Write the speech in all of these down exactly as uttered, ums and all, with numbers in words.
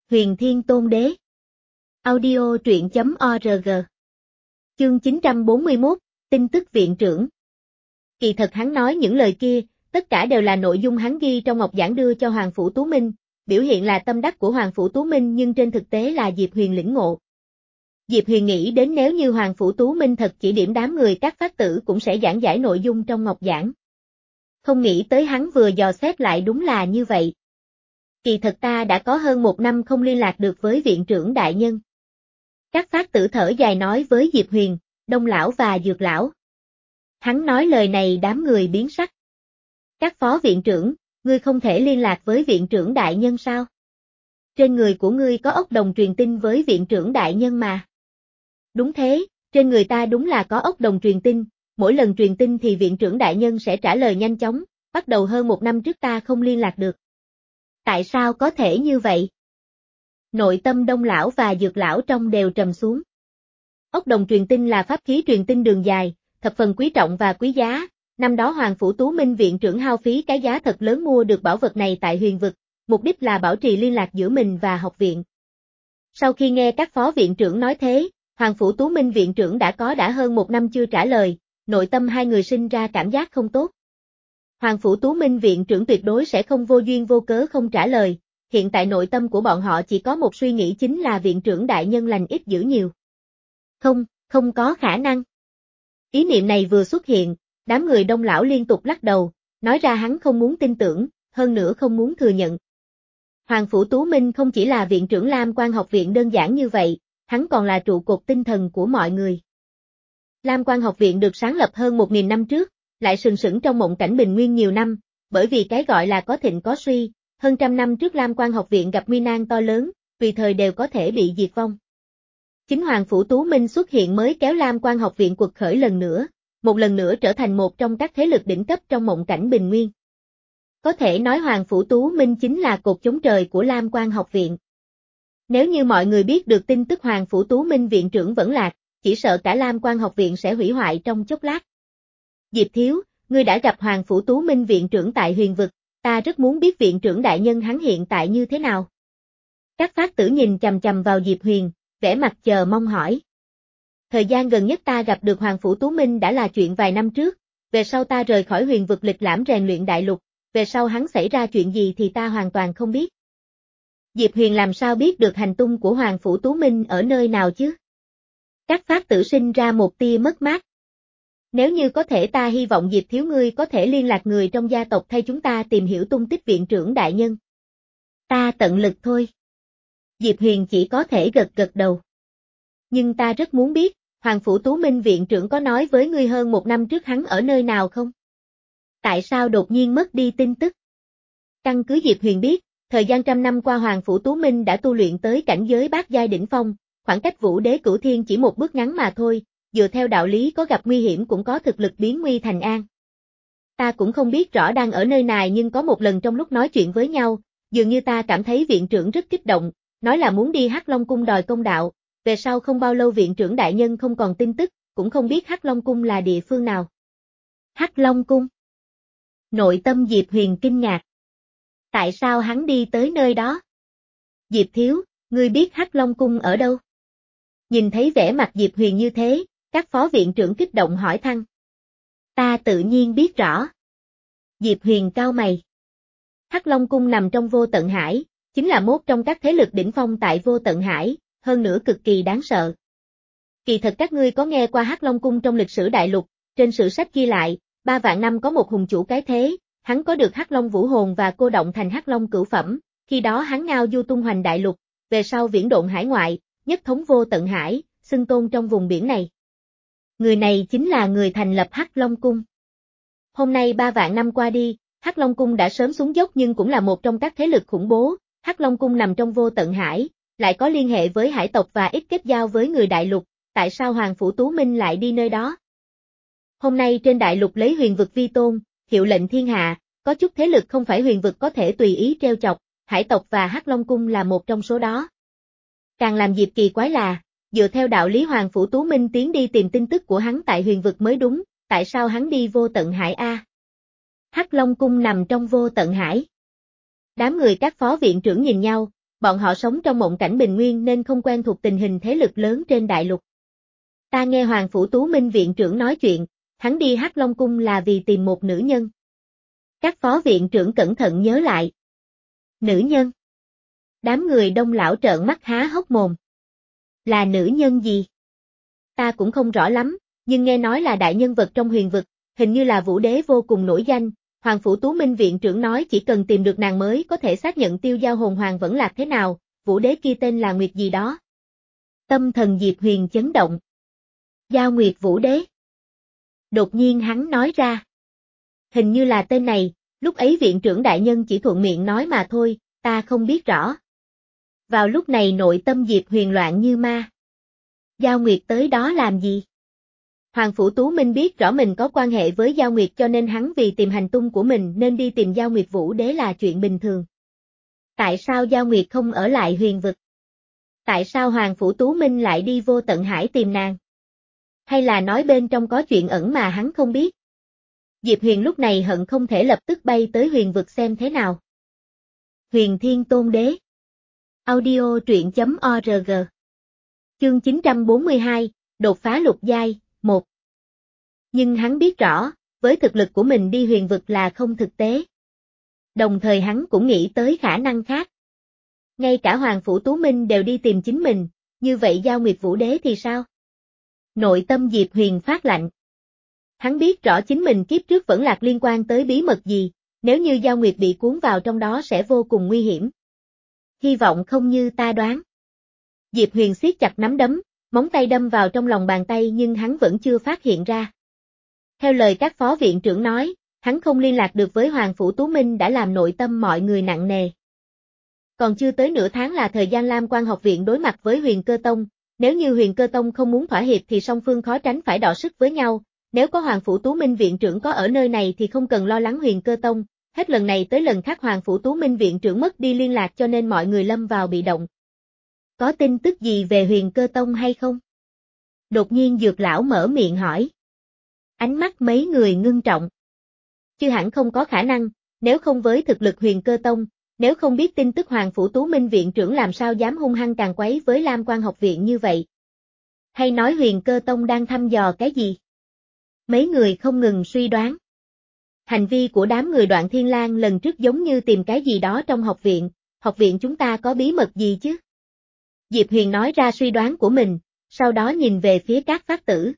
Huyền Thiên Tôn Đế. Audio truyện chấm org. Chương chín trăm bốn mươi mốt, tin tức viện trưởng. Kỳ thật hắn nói những lời kia, tất cả đều là nội dung hắn ghi trong ngọc giản đưa cho Hoàng Phủ Tú Minh, biểu hiện là tâm đắc của Hoàng Phủ Tú Minh nhưng trên thực tế là Diệp Huyền lĩnh ngộ. Diệp Huyền nghĩ đến nếu như Hoàng Phủ Tú Minh thật chỉ điểm đám người các phát tử cũng sẽ giảng giải nội dung trong ngọc giản. Không nghĩ tới hắn vừa dò xét lại đúng là như vậy. Kỳ thật ta đã có hơn một năm không liên lạc được với viện trưởng đại nhân. Các phát tử thở dài nói với Diệp Huyền, Đông lão và Dược lão. Hắn nói lời này đám người biến sắc. Các phó viện trưởng, ngươi không thể liên lạc với viện trưởng đại nhân sao? Trên người của ngươi có ốc đồng truyền tin với viện trưởng đại nhân mà. Đúng thế, trên người ta đúng là có ốc đồng truyền tin, mỗi lần truyền tin thì viện trưởng đại nhân sẽ trả lời nhanh chóng, bắt đầu hơn một năm trước ta không liên lạc được. Tại sao có thể như vậy? Nội tâm Đông lão và Dược lão trong đều trầm xuống. Ốc đồng truyền tin là pháp khí truyền tin đường dài, thập phần quý trọng và quý giá, năm đó Hoàng Phủ Tú Minh viện trưởng hao phí cái giá thật lớn mua được bảo vật này tại huyền vực, mục đích là bảo trì liên lạc giữa mình và học viện. Sau khi nghe các phó viện trưởng nói thế, Hoàng Phủ Tú Minh viện trưởng đã có đã hơn một năm chưa trả lời, nội tâm hai người sinh ra cảm giác không tốt. Hoàng Phủ Tú Minh viện trưởng tuyệt đối sẽ không vô duyên vô cớ không trả lời, hiện tại nội tâm của bọn họ chỉ có một suy nghĩ chính là viện trưởng đại nhân lành ít dữ nhiều. Không, không có khả năng. Ý niệm này vừa xuất hiện, đám người Đông lão liên tục lắc đầu, nói ra hắn không muốn tin tưởng, hơn nữa không muốn thừa nhận. Hoàng Phủ Tú Minh không chỉ là viện trưởng Lam Quan học viện đơn giản như vậy, hắn còn là trụ cột tinh thần của mọi người. Lam Quan học viện được sáng lập hơn một nghìn năm trước, lại sừng sững trong mộng cảnh bình nguyên nhiều năm, bởi vì cái gọi là có thịnh có suy, hơn trăm năm trước Lam Quan học viện gặp nguy nan to lớn, tùy thời đều có thể bị diệt vong. Chính Hoàng Phủ Tú Minh xuất hiện mới kéo Lam Quan học viện quật khởi lần nữa, một lần nữa trở thành một trong các thế lực đỉnh cấp trong mộng cảnh bình nguyên. Có thể nói Hoàng Phủ Tú Minh chính là cột chống trời của Lam Quan học viện. Nếu như mọi người biết được tin tức Hoàng Phủ Tú Minh viện trưởng vẫn lạc, chỉ sợ cả Lam Quan học viện sẽ hủy hoại trong chốc lát. Diệp Thiếu, ngươi đã gặp Hoàng Phủ Tú Minh viện trưởng tại huyền vực, ta rất muốn biết viện trưởng đại nhân hắn hiện tại như thế nào. Các phát tử nhìn chằm chằm vào Diệp Huyền, vẻ mặt chờ mong hỏi. Thời gian gần nhất ta gặp được Hoàng Phủ Tú Minh đã là chuyện vài năm trước, về sau ta rời khỏi huyền vực lịch lãm rèn luyện đại lục, về sau hắn xảy ra chuyện gì thì ta hoàn toàn không biết. Diệp Huyền làm sao biết được hành tung của Hoàng Phủ Tú Minh ở nơi nào chứ? Các phát tử sinh ra một tia mất mát. Nếu như có thể ta hy vọng Diệp Thiếu ngươi có thể liên lạc người trong gia tộc thay chúng ta tìm hiểu tung tích viện trưởng đại nhân. Ta tận lực thôi. Diệp Huyền chỉ có thể gật gật đầu. Nhưng ta rất muốn biết, Hoàng Phủ Tú Minh viện trưởng có nói với ngươi hơn một năm trước hắn ở nơi nào không? Tại sao đột nhiên mất đi tin tức? Căn cứ Diệp Huyền biết, thời gian trăm năm qua Hoàng Phủ Tú Minh đã tu luyện tới cảnh giới bát giai đỉnh phong, khoảng cách Vũ Đế Cửu Thiên chỉ một bước ngắn mà thôi, dựa theo đạo lý có gặp nguy hiểm cũng có thực lực biến nguy thành an. Ta cũng không biết rõ đang ở nơi nào nhưng có một lần trong lúc nói chuyện với nhau, dường như ta cảm thấy viện trưởng rất kích động, nói là muốn đi Hắc Long Cung đòi công đạo, về sau không bao lâu viện trưởng đại nhân không còn tin tức, cũng không biết Hắc Long Cung là địa phương nào. Hắc Long Cung. Nội tâm Diệp Huyền kinh ngạc. Tại sao hắn đi tới nơi đó? Diệp Thiếu, ngươi biết Hắc Long Cung ở đâu? Nhìn thấy vẻ mặt Diệp Huyền như thế, các phó viện trưởng kích động hỏi thăm. Ta tự nhiên biết rõ. Diệp Huyền cau mày. Hắc Long Cung nằm trong Vô Tận Hải, chính là một trong các thế lực đỉnh phong tại Vô Tận Hải, hơn nữa cực kỳ đáng sợ. Kỳ thật các ngươi có nghe qua Hắc Long Cung trong lịch sử đại lục, trên sử sách ghi lại, ba vạn năm có một hùng chủ cái thế, hắn có được Hắc Long Vũ Hồn và cô động thành Hắc Long cửu phẩm, khi đó hắn ngao du tung hoành đại lục, về sau viễn độn hải ngoại, nhất thống Vô Tận Hải, xưng tôn trong vùng biển này. Người này chính là người thành lập Hắc Long Cung. Hôm nay ba vạn năm qua đi, Hắc Long Cung đã sớm xuống dốc nhưng cũng là một trong các thế lực khủng bố, Hắc Long Cung nằm trong Vô Tận Hải, lại có liên hệ với hải tộc và ít kết giao với người đại lục, tại sao Hoàng Phủ Tú Minh lại đi nơi đó? Hôm nay trên đại lục lấy huyền vực vi tôn, hiệu lệnh thiên hạ, có chút thế lực không phải huyền vực có thể tùy ý treo chọc, hải tộc và Hắc Long Cung là một trong số đó. Càng làm Diệp kỳ quái là, dựa theo đạo lý Hoàng Phủ Tú Minh tiến đi tìm tin tức của hắn tại huyền vực mới đúng, tại sao hắn đi Vô Tận Hải a? Hắc Long Cung nằm trong Vô Tận Hải. Đám người các phó viện trưởng nhìn nhau, bọn họ sống trong mộng cảnh bình nguyên nên không quen thuộc tình hình thế lực lớn trên đại lục. Ta nghe Hoàng Phủ Tú Minh viện trưởng nói chuyện, hắn đi Hắc Long Cung là vì tìm một nữ nhân. Các phó viện trưởng cẩn thận nhớ lại. Nữ nhân? Đám người Đông lão trợn mắt há hốc mồm. Là nữ nhân gì? Ta cũng không rõ lắm, nhưng nghe nói là đại nhân vật trong huyền vực, hình như là vũ đế vô cùng nổi danh. Hoàng Phủ Tú Minh viện trưởng nói chỉ cần tìm được nàng mới có thể xác nhận tiêu giao hồn hoàng vẫn lạc thế nào, vũ đế kia tên là Nguyệt gì đó. Tâm thần Diệp Huyền chấn động. Giao Nguyệt vũ đế. Đột nhiên hắn nói ra. Hình như là tên này, lúc ấy viện trưởng đại nhân chỉ thuận miệng nói mà thôi, ta không biết rõ. Vào lúc này nội tâm Diệp Huyền loạn như ma. Giao Nguyệt tới đó làm gì? Hoàng Phủ Tú Minh biết rõ mình có quan hệ với Giao Nguyệt cho nên hắn vì tìm hành tung của mình nên đi tìm Giao Nguyệt Vũ Đế là chuyện bình thường. Tại sao Giao Nguyệt không ở lại huyền vực? Tại sao Hoàng Phủ Tú Minh lại đi vô tận hải tìm nàng? Hay là nói bên trong có chuyện ẩn mà hắn không biết? Diệp Huyền lúc này hận không thể lập tức bay tới huyền vực xem thế nào. Huyền Thiên Tôn Đế. Audio truyện chấm org. Chương chín trăm bốn mươi hai, đột phá lục giai, một. Nhưng hắn biết rõ, với thực lực của mình đi huyền vực là không thực tế. Đồng thời hắn cũng nghĩ tới khả năng khác. Ngay cả Hoàng Phủ Tú Minh đều đi tìm chính mình, như vậy Giao Nguyệt Vũ Đế thì sao? Nội tâm Diệp Huyền phát lạnh. Hắn biết rõ chính mình kiếp trước vẫn lạc liên quan tới bí mật gì, nếu như Giao Nguyệt bị cuốn vào trong đó sẽ vô cùng nguy hiểm. Hy vọng không như ta đoán. Diệp Huyền siết chặt nắm đấm, móng tay đâm vào trong lòng bàn tay nhưng hắn vẫn chưa phát hiện ra. Theo lời các phó viện trưởng nói, hắn không liên lạc được với Hoàng Phủ Tú Minh đã làm nội tâm mọi người nặng nề. Còn chưa tới nửa tháng là thời gian Lam Quan học viện đối mặt với Huyền Cơ Tông, nếu như Huyền Cơ Tông không muốn thỏa hiệp thì song phương khó tránh phải đọ sức với nhau, nếu có Hoàng Phủ Tú Minh viện trưởng có ở nơi này thì không cần lo lắng Huyền Cơ Tông, hết lần này tới lần khác Hoàng Phủ Tú Minh viện trưởng mất đi liên lạc cho nên mọi người lâm vào bị động. Có tin tức gì về Huyền Cơ Tông hay không? Đột nhiên Dược lão mở miệng hỏi. Ánh mắt mấy người ngưng trọng. Chứ hẳn không có khả năng, nếu không với thực lực Huyền Cơ Tông, nếu không biết tin tức Hoàng Phủ Tú Minh viện trưởng làm sao dám hung hăng càn quấy với Lam Quan học viện như vậy. Hay nói Huyền Cơ Tông đang thăm dò cái gì? Mấy người không ngừng suy đoán. Hành vi của đám người Đoạn Thiên Lang lần trước giống như tìm cái gì đó trong học viện, học viện chúng ta có bí mật gì chứ? Diệp Huyền nói ra suy đoán của mình, sau đó nhìn về phía các phát tử.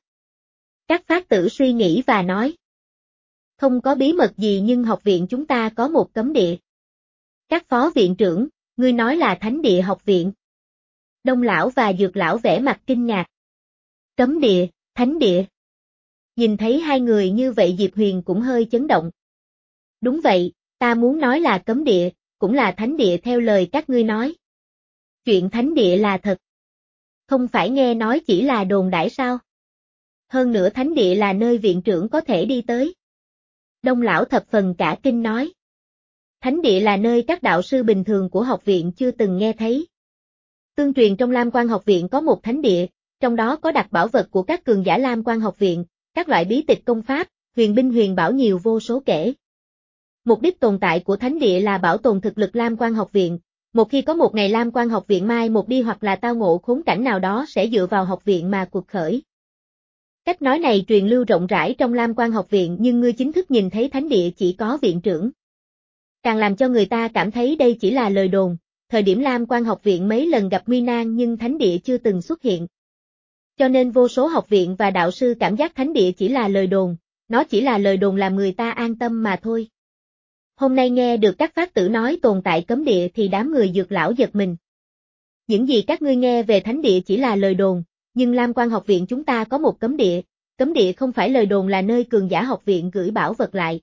Các phát tử suy nghĩ và nói. Không có bí mật gì nhưng học viện chúng ta có một cấm địa. Các phó viện trưởng, ngươi nói là Thánh Địa học viện. Đông lão và Dược lão vẻ mặt kinh ngạc. Cấm địa, Thánh Địa. Nhìn thấy hai người như vậy Diệp Huyền cũng hơi chấn động. Đúng vậy, ta muốn nói là cấm địa, cũng là Thánh Địa theo lời các ngươi nói. Chuyện Thánh Địa là thật. Không phải nghe nói chỉ là đồn đãi sao? Hơn nữa Thánh Địa là nơi viện trưởng có thể đi tới. Đông lão thập phần cả kinh nói. Thánh Địa là nơi các đạo sư bình thường của học viện chưa từng nghe thấy. Tương truyền trong Lam Quan học viện có một thánh địa, trong đó có đặt bảo vật của các cường giả Lam Quan học viện, các loại bí tịch công pháp, huyền binh huyền bảo nhiều vô số kể. Mục đích tồn tại của thánh địa là bảo tồn thực lực Lam Quan học viện, một khi có một ngày Lam Quan học viện mai một đi hoặc là tao ngộ khốn cảnh nào đó sẽ dựa vào học viện mà cuộc khởi. Cách nói này truyền lưu rộng rãi trong Lam Quan học viện nhưng ngươi chính thức nhìn thấy thánh địa chỉ có viện trưởng. Càng làm cho người ta cảm thấy đây chỉ là lời đồn, thời điểm Lam Quan học viện mấy lần gặp nguy nan nhưng thánh địa chưa từng xuất hiện. Cho nên vô số học viện và đạo sư cảm giác thánh địa chỉ là lời đồn, nó chỉ là lời đồn làm người ta an tâm mà thôi. Hôm nay nghe được các phát tử nói tồn tại cấm địa thì đám người Dược lão giật mình. Những gì các ngươi nghe về thánh địa chỉ là lời đồn, nhưng Lam Quan học viện chúng ta có một cấm địa, cấm địa không phải lời đồn là nơi cường giả học viện gửi bảo vật lại.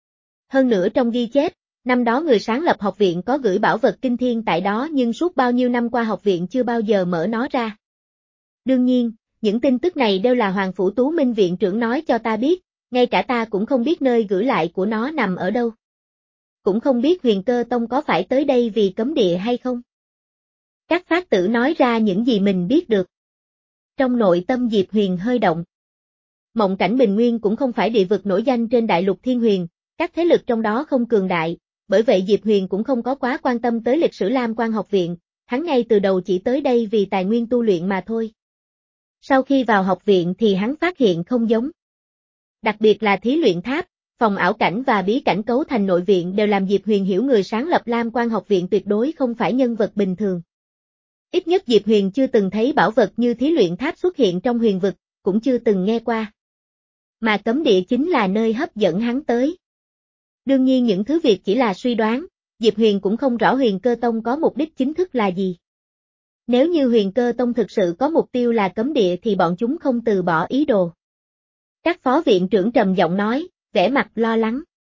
Hơn nữa trong ghi chép, năm đó người sáng lập học viện có gửi bảo vật kinh thiên tại đó nhưng suốt bao nhiêu năm qua học viện chưa bao giờ mở nó ra. Đương nhiên, những tin tức này đều là Hoàng Phủ Tú Minh viện trưởng nói cho ta biết, ngay cả ta cũng không biết nơi gửi lại của nó nằm ở đâu. Cũng không biết Huyền Cơ Tông có phải tới đây vì cấm địa hay không. Các phát tử nói ra những gì mình biết được. Trong nội tâm Diệp Huyền hơi động. Mộng cảnh Bình Nguyên cũng không phải địa vực nổi danh trên đại lục Thiên Huyền, các thế lực trong đó không cường đại, bởi vậy Diệp Huyền cũng không có quá quan tâm tới lịch sử Lam Quan học viện, hắn ngay từ đầu chỉ tới đây vì tài nguyên tu luyện mà thôi. Sau khi vào học viện thì hắn phát hiện không giống. Đặc biệt là thí luyện tháp, phòng ảo cảnh và bí cảnh cấu thành nội viện đều làm Diệp Huyền hiểu người sáng lập Lam Quan học viện tuyệt đối không phải nhân vật bình thường. Ít nhất Diệp Huyền chưa từng thấy bảo vật như thí luyện tháp xuất hiện trong huyền vực, cũng chưa từng nghe qua. Mà cấm địa chính là nơi hấp dẫn hắn tới. Đương nhiên những thứ việc chỉ là suy đoán, Diệp Huyền cũng không rõ Huyền Cơ Tông có mục đích chính thức là gì. Nếu như Huyền Cơ Tông thực sự có mục tiêu là cấm địa thì bọn chúng không từ bỏ ý đồ. Các phó viện trưởng trầm giọng nói, vẻ mặt lo lắng.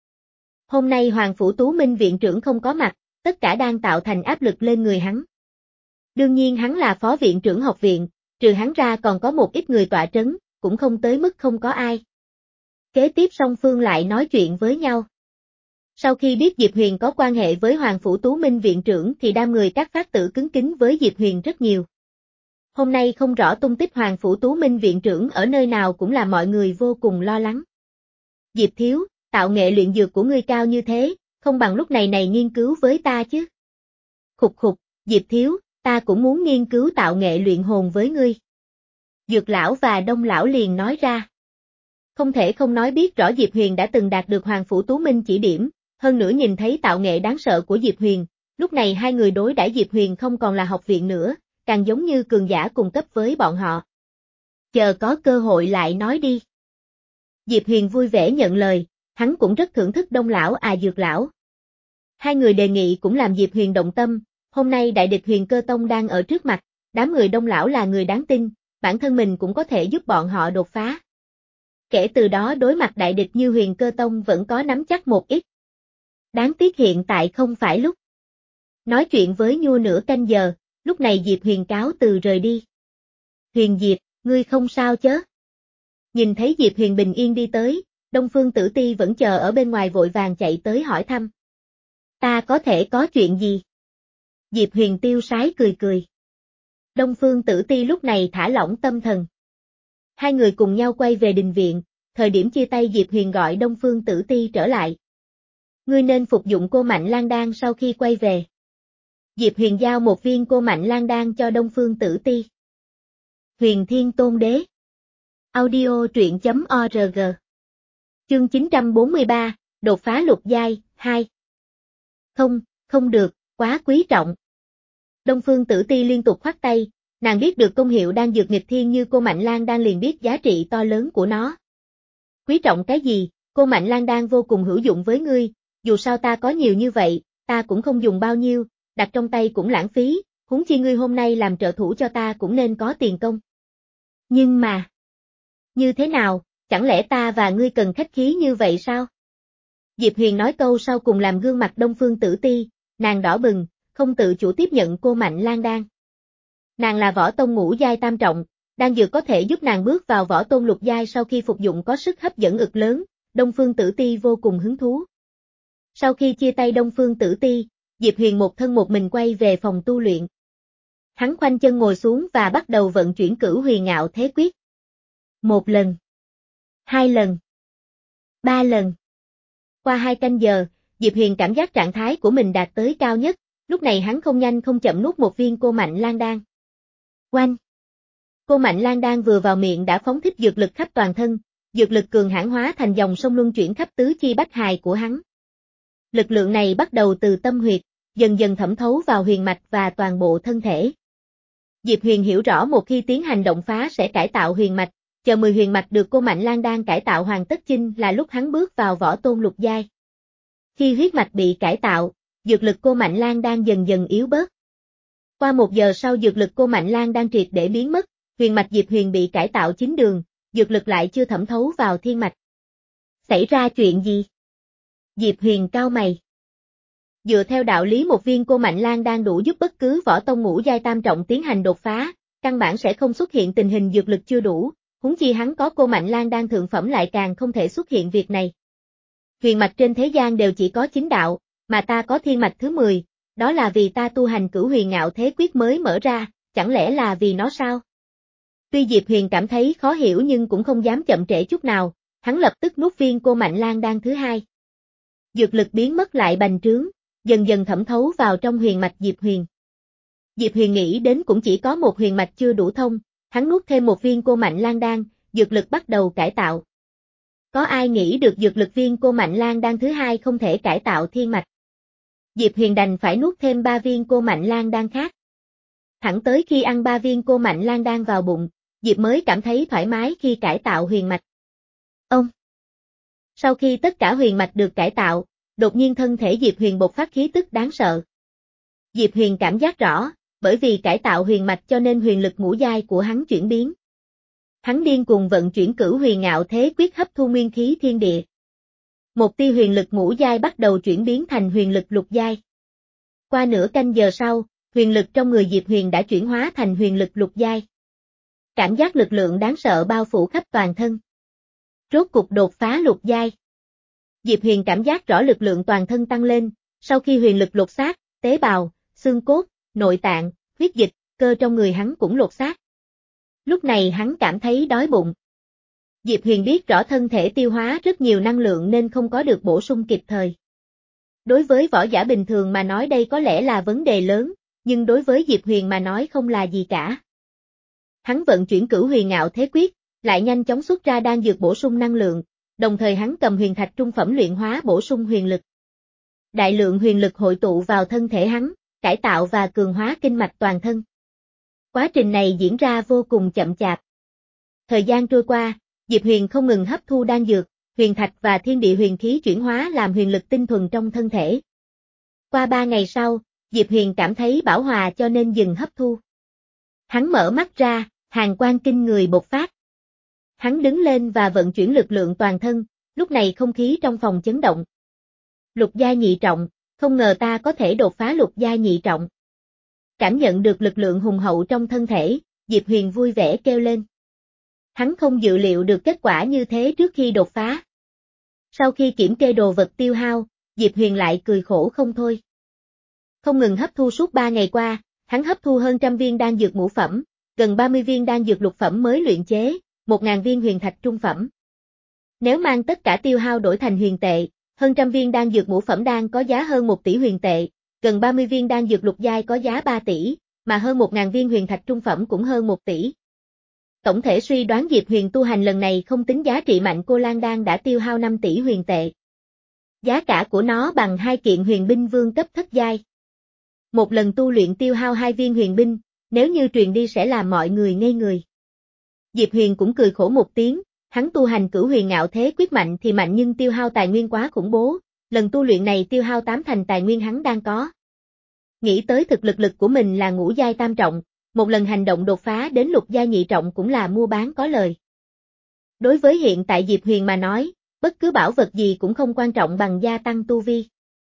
Hôm nay Hoàng Phủ Tú Minh viện trưởng không có mặt, tất cả đang tạo thành áp lực lên người hắn. Đương nhiên hắn là phó viện trưởng học viện, trừ hắn ra còn có một ít người tọa trấn, cũng không tới mức không có ai. Kế tiếp song phương lại nói chuyện với nhau. Sau khi biết Diệp Huyền có quan hệ với Hoàng Phủ Tú Minh viện trưởng thì đám người các phát tử cứng kính với Diệp Huyền rất nhiều. Hôm nay không rõ tung tích Hoàng Phủ Tú Minh viện trưởng ở nơi nào cũng làm mọi người vô cùng lo lắng. Diệp thiếu, tạo nghệ luyện dược của ngươi cao như thế, không bằng lúc này này nghiên cứu với ta chứ. Khục khục, Diệp thiếu, ta cũng muốn nghiên cứu tạo nghệ luyện hồn với ngươi. Dược lão và Đông lão liền nói ra. Không thể không nói biết rõ Diệp Huyền đã từng đạt được Hoàng Phủ Tú Minh chỉ điểm, hơn nữa nhìn thấy tạo nghệ đáng sợ của Diệp Huyền, lúc này hai người đối đãi Diệp Huyền không còn là học viện nữa, càng giống như cường giả cùng cấp với bọn họ. Chờ có cơ hội lại nói đi. Diệp Huyền vui vẻ nhận lời, hắn cũng rất thưởng thức Đông lão à Dược lão. Hai người đề nghị cũng làm Diệp Huyền động tâm, hôm nay đại địch Huyền Cơ Tông đang ở trước mặt, đám người Đông lão là người đáng tin, bản thân mình cũng có thể giúp bọn họ đột phá. Kể từ đó đối mặt đại địch như Huyền Cơ Tông vẫn có nắm chắc một ít. Đáng tiếc hiện tại không phải lúc. Nói chuyện với Nhu nửa canh giờ, lúc này Diệp Huyền cáo từ rời đi. Huyền Diệp, ngươi không sao chớ? Nhìn thấy Diệp Huyền bình yên đi tới, Đông Phương Tử Ti vẫn chờ ở bên ngoài vội vàng chạy tới hỏi thăm. Ta có thể có chuyện gì? Diệp Huyền tiêu sái cười cười. Đông Phương Tử Ti lúc này thả lỏng tâm thần. Hai người cùng nhau quay về đình viện, thời điểm chia tay Diệp Huyền gọi Đông Phương Tử Ti trở lại. Ngươi nên phục dụng cô Mạnh Lan Đan sau khi quay về. Diệp Huyền giao một viên cô Mạnh Lan Đan cho Đông Phương Tử Ti. Huyền Thiên Tôn Đế. Audio truyện chấm org. Chương chín trăm bốn mươi ba, đột phá lục giai, hai. Không, không được, quá quý trọng. Đông Phương Tử Ti liên tục khoát tay, nàng biết được công hiệu đang dược nghịch thiên như cô Mạnh Lan Đan liền biết giá trị to lớn của nó. Quý trọng cái gì, cô Mạnh Lan Đan vô cùng hữu dụng với ngươi, dù sao ta có nhiều như vậy, ta cũng không dùng bao nhiêu, đặt trong tay cũng lãng phí, huống chi ngươi hôm nay làm trợ thủ cho ta cũng nên có tiền công. Nhưng mà, như thế nào, chẳng lẽ ta và ngươi cần khách khí như vậy sao? Diệp Huyền nói câu sau cùng làm gương mặt Đông Phương Tử Ti, nàng đỏ bừng, không tự chủ tiếp nhận cô Mạnh Lan Đan. Nàng là võ tông ngũ giai tam trọng, đan dược có thể giúp nàng bước vào võ tôn lục giai sau khi phục dụng có sức hấp dẫn ực lớn, Đông Phương Tử Ti vô cùng hứng thú. Sau khi chia tay Đông Phương Tử Ti, Diệp Huyền một thân một mình quay về phòng tu luyện. Hắn khoanh chân ngồi xuống và bắt đầu vận chuyển Cửu Huyền Ngạo Thế Quyết. Một lần, hai lần, ba lần. Qua hai canh giờ, Diệp Huyền cảm giác trạng thái của mình đạt tới cao nhất, lúc này hắn không nhanh không chậm nuốt một viên cô Mạnh Lan Đan. Oanh! Cô Mạnh Lan Đan vừa vào miệng đã phóng thích dược lực khắp toàn thân, dược lực cường hãn hóa thành dòng sông luân chuyển khắp tứ chi bách hài của hắn. Lực lượng này bắt đầu từ tâm huyệt, dần dần thẩm thấu vào huyền mạch và toàn bộ thân thể. Diệp Huyền hiểu rõ một khi tiến hành động phá sẽ cải tạo huyền mạch, chờ mười huyền mạch được cô Mạnh Lan Đan cải tạo hoàn tất chinh là lúc hắn bước vào võ tôn lục giai. Khi huyết mạch bị cải tạo, dược lực cô Mạnh Lan Đan dần dần yếu bớt. Qua một giờ sau dược lực cô Mạnh Lan Đan triệt để biến mất, huyền mạch Diệp Huyền bị cải tạo chín đường, dược lực lại chưa thẩm thấu vào thiên mạch. Xảy ra chuyện gì? Diệp Huyền cau mày. Dựa theo đạo lý một viên cô Mạnh Lan Đan đủ giúp bất cứ võ tông ngũ giai tam trọng tiến hành đột phá, căn bản sẽ không xuất hiện tình hình dược lực chưa đủ, huống chi hắn có cô Mạnh Lan Đan thượng phẩm lại càng không thể xuất hiện việc này. Huyền mạch trên thế gian đều chỉ có chín đạo, mà ta có thiên mạch thứ mười, đó là vì ta tu hành Cửu Huyền Ngạo Thế Quyết mới mở ra, chẳng lẽ là vì nó sao? Tuy Diệp Huyền cảm thấy khó hiểu nhưng cũng không dám chậm trễ chút nào, hắn lập tức nuốt viên cô Mạnh Lan Đan thứ hai. Dược lực biến mất lại bành trướng, dần dần thẩm thấu vào trong huyền mạch Diệp Huyền. Diệp Huyền nghĩ đến cũng chỉ có một huyền mạch chưa đủ thông, hắn nuốt thêm một viên cô mạnh lan đan, dược lực bắt đầu cải tạo. Có ai nghĩ được dược lực viên cô mạnh lan đan thứ hai không thể cải tạo thiên mạch. Diệp Huyền đành phải nuốt thêm ba viên cô mạnh lan đan khác. Thẳng tới khi ăn ba viên cô mạnh lan đan vào bụng, Diệp mới cảm thấy thoải mái khi cải tạo huyền mạch. Ông! Sau khi tất cả huyền mạch được cải tạo, đột nhiên thân thể Diệp Huyền bộc phát khí tức đáng sợ. Diệp Huyền cảm giác rõ, bởi vì cải tạo huyền mạch cho nên huyền lực ngũ giai của hắn chuyển biến. Hắn điên cuồng vận chuyển cửu huyền ngạo thế quyết hấp thu nguyên khí thiên địa. Một tia huyền lực ngũ giai bắt đầu chuyển biến thành huyền lực lục giai. Qua nửa canh giờ sau, huyền lực trong người Diệp Huyền đã chuyển hóa thành huyền lực lục giai. Cảm giác lực lượng đáng sợ bao phủ khắp toàn thân. Rốt cục đột phá lục giai. Diệp Huyền cảm giác rõ lực lượng toàn thân tăng lên, sau khi huyền lực lột xác, tế bào, xương cốt, nội tạng, huyết dịch, cơ trong người hắn cũng lột xác. Lúc này hắn cảm thấy đói bụng. Diệp Huyền biết rõ thân thể tiêu hóa rất nhiều năng lượng nên không có được bổ sung kịp thời. Đối với võ giả bình thường mà nói đây có lẽ là vấn đề lớn, nhưng đối với Diệp Huyền mà nói không là gì cả. Hắn vận chuyển cửu huyền ngạo thế quyết, lại nhanh chóng xuất ra đan dược bổ sung năng lượng, đồng thời hắn cầm huyền thạch trung phẩm luyện hóa bổ sung huyền lực. Đại lượng huyền lực hội tụ vào thân thể hắn, cải tạo và cường hóa kinh mạch toàn thân. Quá trình này diễn ra vô cùng chậm chạp. Thời gian trôi qua, Diệp Huyền không ngừng hấp thu đan dược, huyền thạch và thiên địa huyền khí chuyển hóa làm huyền lực tinh thuần trong thân thể. Qua ba ngày sau, Diệp Huyền cảm thấy bão hòa cho nên dừng hấp thu. Hắn mở mắt ra, hàn quang kinh người bộc phát. Hắn đứng lên và vận chuyển lực lượng toàn thân, lúc này không khí trong phòng chấn động. Lục giai nhị trọng, không ngờ ta có thể đột phá lục giai nhị trọng. Cảm nhận được lực lượng hùng hậu trong thân thể, Diệp Huyền vui vẻ kêu lên. Hắn không dự liệu được kết quả như thế trước khi đột phá. Sau khi kiểm kê đồ vật tiêu hao, Diệp Huyền lại cười khổ không thôi. Không ngừng hấp thu suốt ba ngày qua, hắn hấp thu hơn trăm viên đan dược ngũ phẩm, gần ba mươi viên đan dược lục phẩm mới luyện chế, một nghìn viên huyền thạch trung phẩm. Nếu mang tất cả tiêu hao đổi thành huyền tệ, hơn trăm viên đan dược ngũ phẩm đan có giá hơn một tỷ huyền tệ, gần ba mươi viên đan dược lục giai có giá ba tỷ, mà hơn một nghìn viên huyền thạch trung phẩm cũng hơn một tỷ. Tổng thể suy đoán Diệp Huyền tu hành lần này không tính giá trị mạnh cô Lan Đan đã tiêu hao năm tỷ huyền tệ. Giá cả của nó bằng hai kiện huyền binh vương cấp thất giai. Một lần tu luyện tiêu hao hai viên huyền binh, nếu như truyền đi sẽ làm mọi người ngây người. Diệp Huyền cũng cười khổ một tiếng, hắn tu hành cửu huyền ngạo thế quyết mạnh thì mạnh nhưng tiêu hao tài nguyên quá khủng bố, lần tu luyện này tiêu hao tám thành tài nguyên hắn đang có. Nghĩ tới thực lực lực của mình là ngũ giai tam trọng, một lần hành động đột phá đến lục giai nhị trọng cũng là mua bán có lời. Đối với hiện tại Diệp Huyền mà nói, bất cứ bảo vật gì cũng không quan trọng bằng gia tăng tu vi.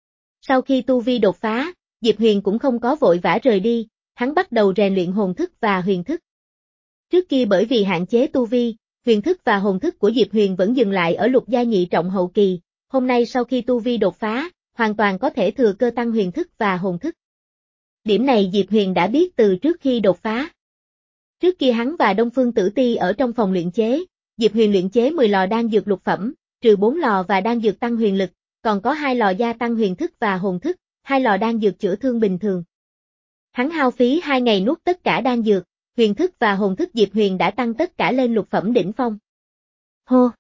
Sau khi tu vi đột phá, Diệp Huyền cũng không có vội vã rời đi, hắn bắt đầu rèn luyện hồn thức và huyền thức. Trước kia bởi vì hạn chế tu vi, huyền thức và hồn thức của Diệp Huyền vẫn dừng lại ở lục giai nhị trọng hậu kỳ, hôm nay sau khi tu vi đột phá, hoàn toàn có thể thừa cơ tăng huyền thức và hồn thức. Điểm này Diệp Huyền đã biết từ trước khi đột phá. Trước kia hắn và Đông Phương Tử Ti ở trong phòng luyện chế, Diệp Huyền luyện chế mười lò đan dược lục phẩm, trừ bốn lò và đan dược tăng huyền lực, còn có hai lò gia tăng huyền thức và hồn thức, hai lò đan dược chữa thương bình thường. Hắn hao phí hai ngày nuốt tất cả đan dược, huyền thức và hồn thức Diệp Huyền đã tăng tất cả lên lục phẩm đỉnh phong. Hô!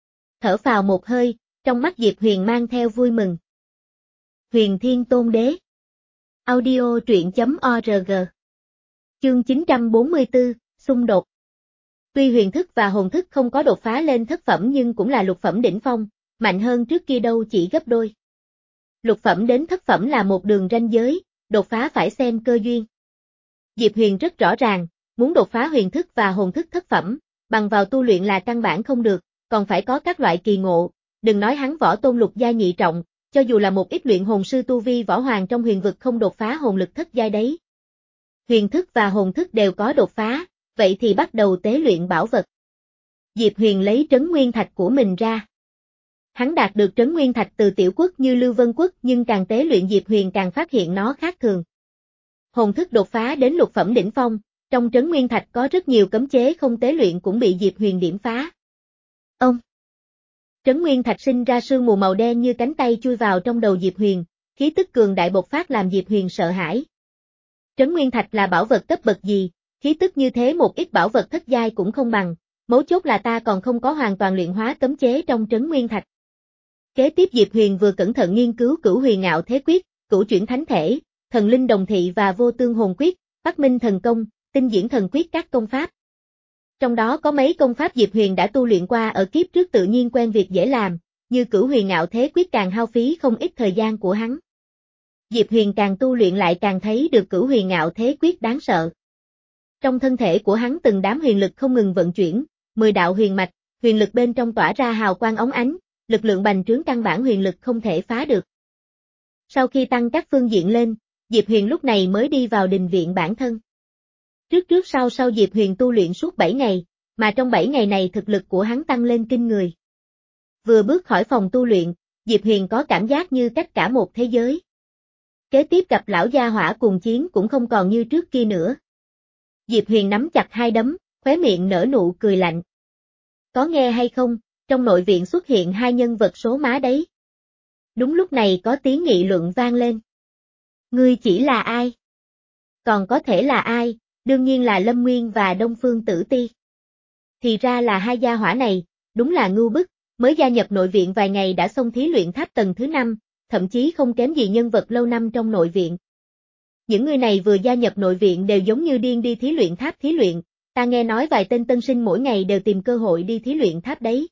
Thở phào một hơi, trong mắt Diệp Huyền mang theo vui mừng. Huyền Thiên Tôn Đế. Audio truyện chấm org. Chương chín trăm bốn mươi tư, xung đột. Tuy huyền thức và hồn thức không có đột phá lên thất phẩm nhưng cũng là lục phẩm đỉnh phong, mạnh hơn trước kia đâu chỉ gấp đôi. Lục phẩm đến thất phẩm là một đường ranh giới, đột phá phải xem cơ duyên. Diệp Huyền rất rõ ràng, muốn đột phá huyền thức và hồn thức thất phẩm, bằng vào tu luyện là căn bản không được, còn phải có các loại kỳ ngộ, đừng nói hắn võ tôn lục giai nhị trọng, cho dù là một ít luyện hồn sư tu vi võ hoàng trong huyền vực không đột phá hồn lực thất giai đấy. Huyền thức và hồn thức đều có đột phá, vậy thì bắt đầu tế luyện bảo vật. Diệp Huyền lấy trấn nguyên thạch của mình ra. Hắn đạt được trấn nguyên thạch từ tiểu quốc như Lưu Vân Quốc nhưng càng tế luyện Diệp Huyền càng phát hiện nó khác thường. Hồn thức đột phá đến lục phẩm đỉnh phong, trong trấn nguyên thạch có rất nhiều cấm chế không tế luyện cũng bị Diệp Huyền điểm phá. Ông! Trấn nguyên thạch sinh ra sương mù màu đen như cánh tay chui vào trong đầu Diệp Huyền, khí tức cường đại bộc phát làm Diệp Huyền sợ hãi. Trấn Nguyên Thạch là bảo vật cấp bậc gì, khí tức như thế một ít bảo vật thất giai cũng không bằng, mấu chốt là ta còn không có hoàn toàn luyện hóa cấm chế trong Trấn Nguyên Thạch. Kế tiếp Diệp Huyền vừa cẩn thận nghiên cứu Cửu Huyền Ngạo Thế Quyết, Cửu Chuyển Thánh Thể, Thần Linh Đồng Thị và Vô Tương Hồn Quyết, Bắc Minh Thần Công, Tinh Diễn Thần Quyết các công pháp. Trong đó có mấy công pháp Diệp Huyền đã tu luyện qua ở kiếp trước tự nhiên quen việc dễ làm, như Cửu Huyền Ngạo Thế Quyết càng hao phí không ít thời gian của hắn. Diệp Huyền càng tu luyện lại càng thấy được Cửu Huyền Ngạo Thế Quyết đáng sợ. Trong thân thể của hắn từng đám huyền lực không ngừng vận chuyển, mười đạo huyền mạch, huyền lực bên trong tỏa ra hào quang óng ánh, lực lượng bành trướng căn bản huyền lực không thể phá được. Sau khi tăng các phương diện lên, Diệp Huyền lúc này mới đi vào đình viện bản thân. Trước trước sau sau Diệp Huyền tu luyện suốt bảy ngày, mà trong bảy ngày này thực lực của hắn tăng lên kinh người. Vừa bước khỏi phòng tu luyện, Diệp Huyền có cảm giác như cách cả một thế giới. Kế tiếp gặp lão gia hỏa cùng chiến cũng không còn như trước kia nữa. Diệp Huyền nắm chặt hai đấm, khóe miệng nở nụ cười lạnh. Có nghe hay không, trong nội viện xuất hiện hai nhân vật số má đấy. Đúng lúc này có tiếng nghị luận vang lên. Ngươi chỉ là ai? Còn có thể là ai, đương nhiên là Lâm Nguyên và Đông Phương Tử Ti. Thì ra là hai gia hỏa này, đúng là ngưu bức, mới gia nhập nội viện vài ngày đã xông thí luyện tháp tầng thứ năm, thậm chí không kém gì nhân vật lâu năm trong nội viện. Những người này vừa gia nhập nội viện đều giống như điên đi thí luyện tháp thí luyện, ta nghe nói vài tên tân sinh mỗi ngày đều tìm cơ hội đi thí luyện tháp đấy.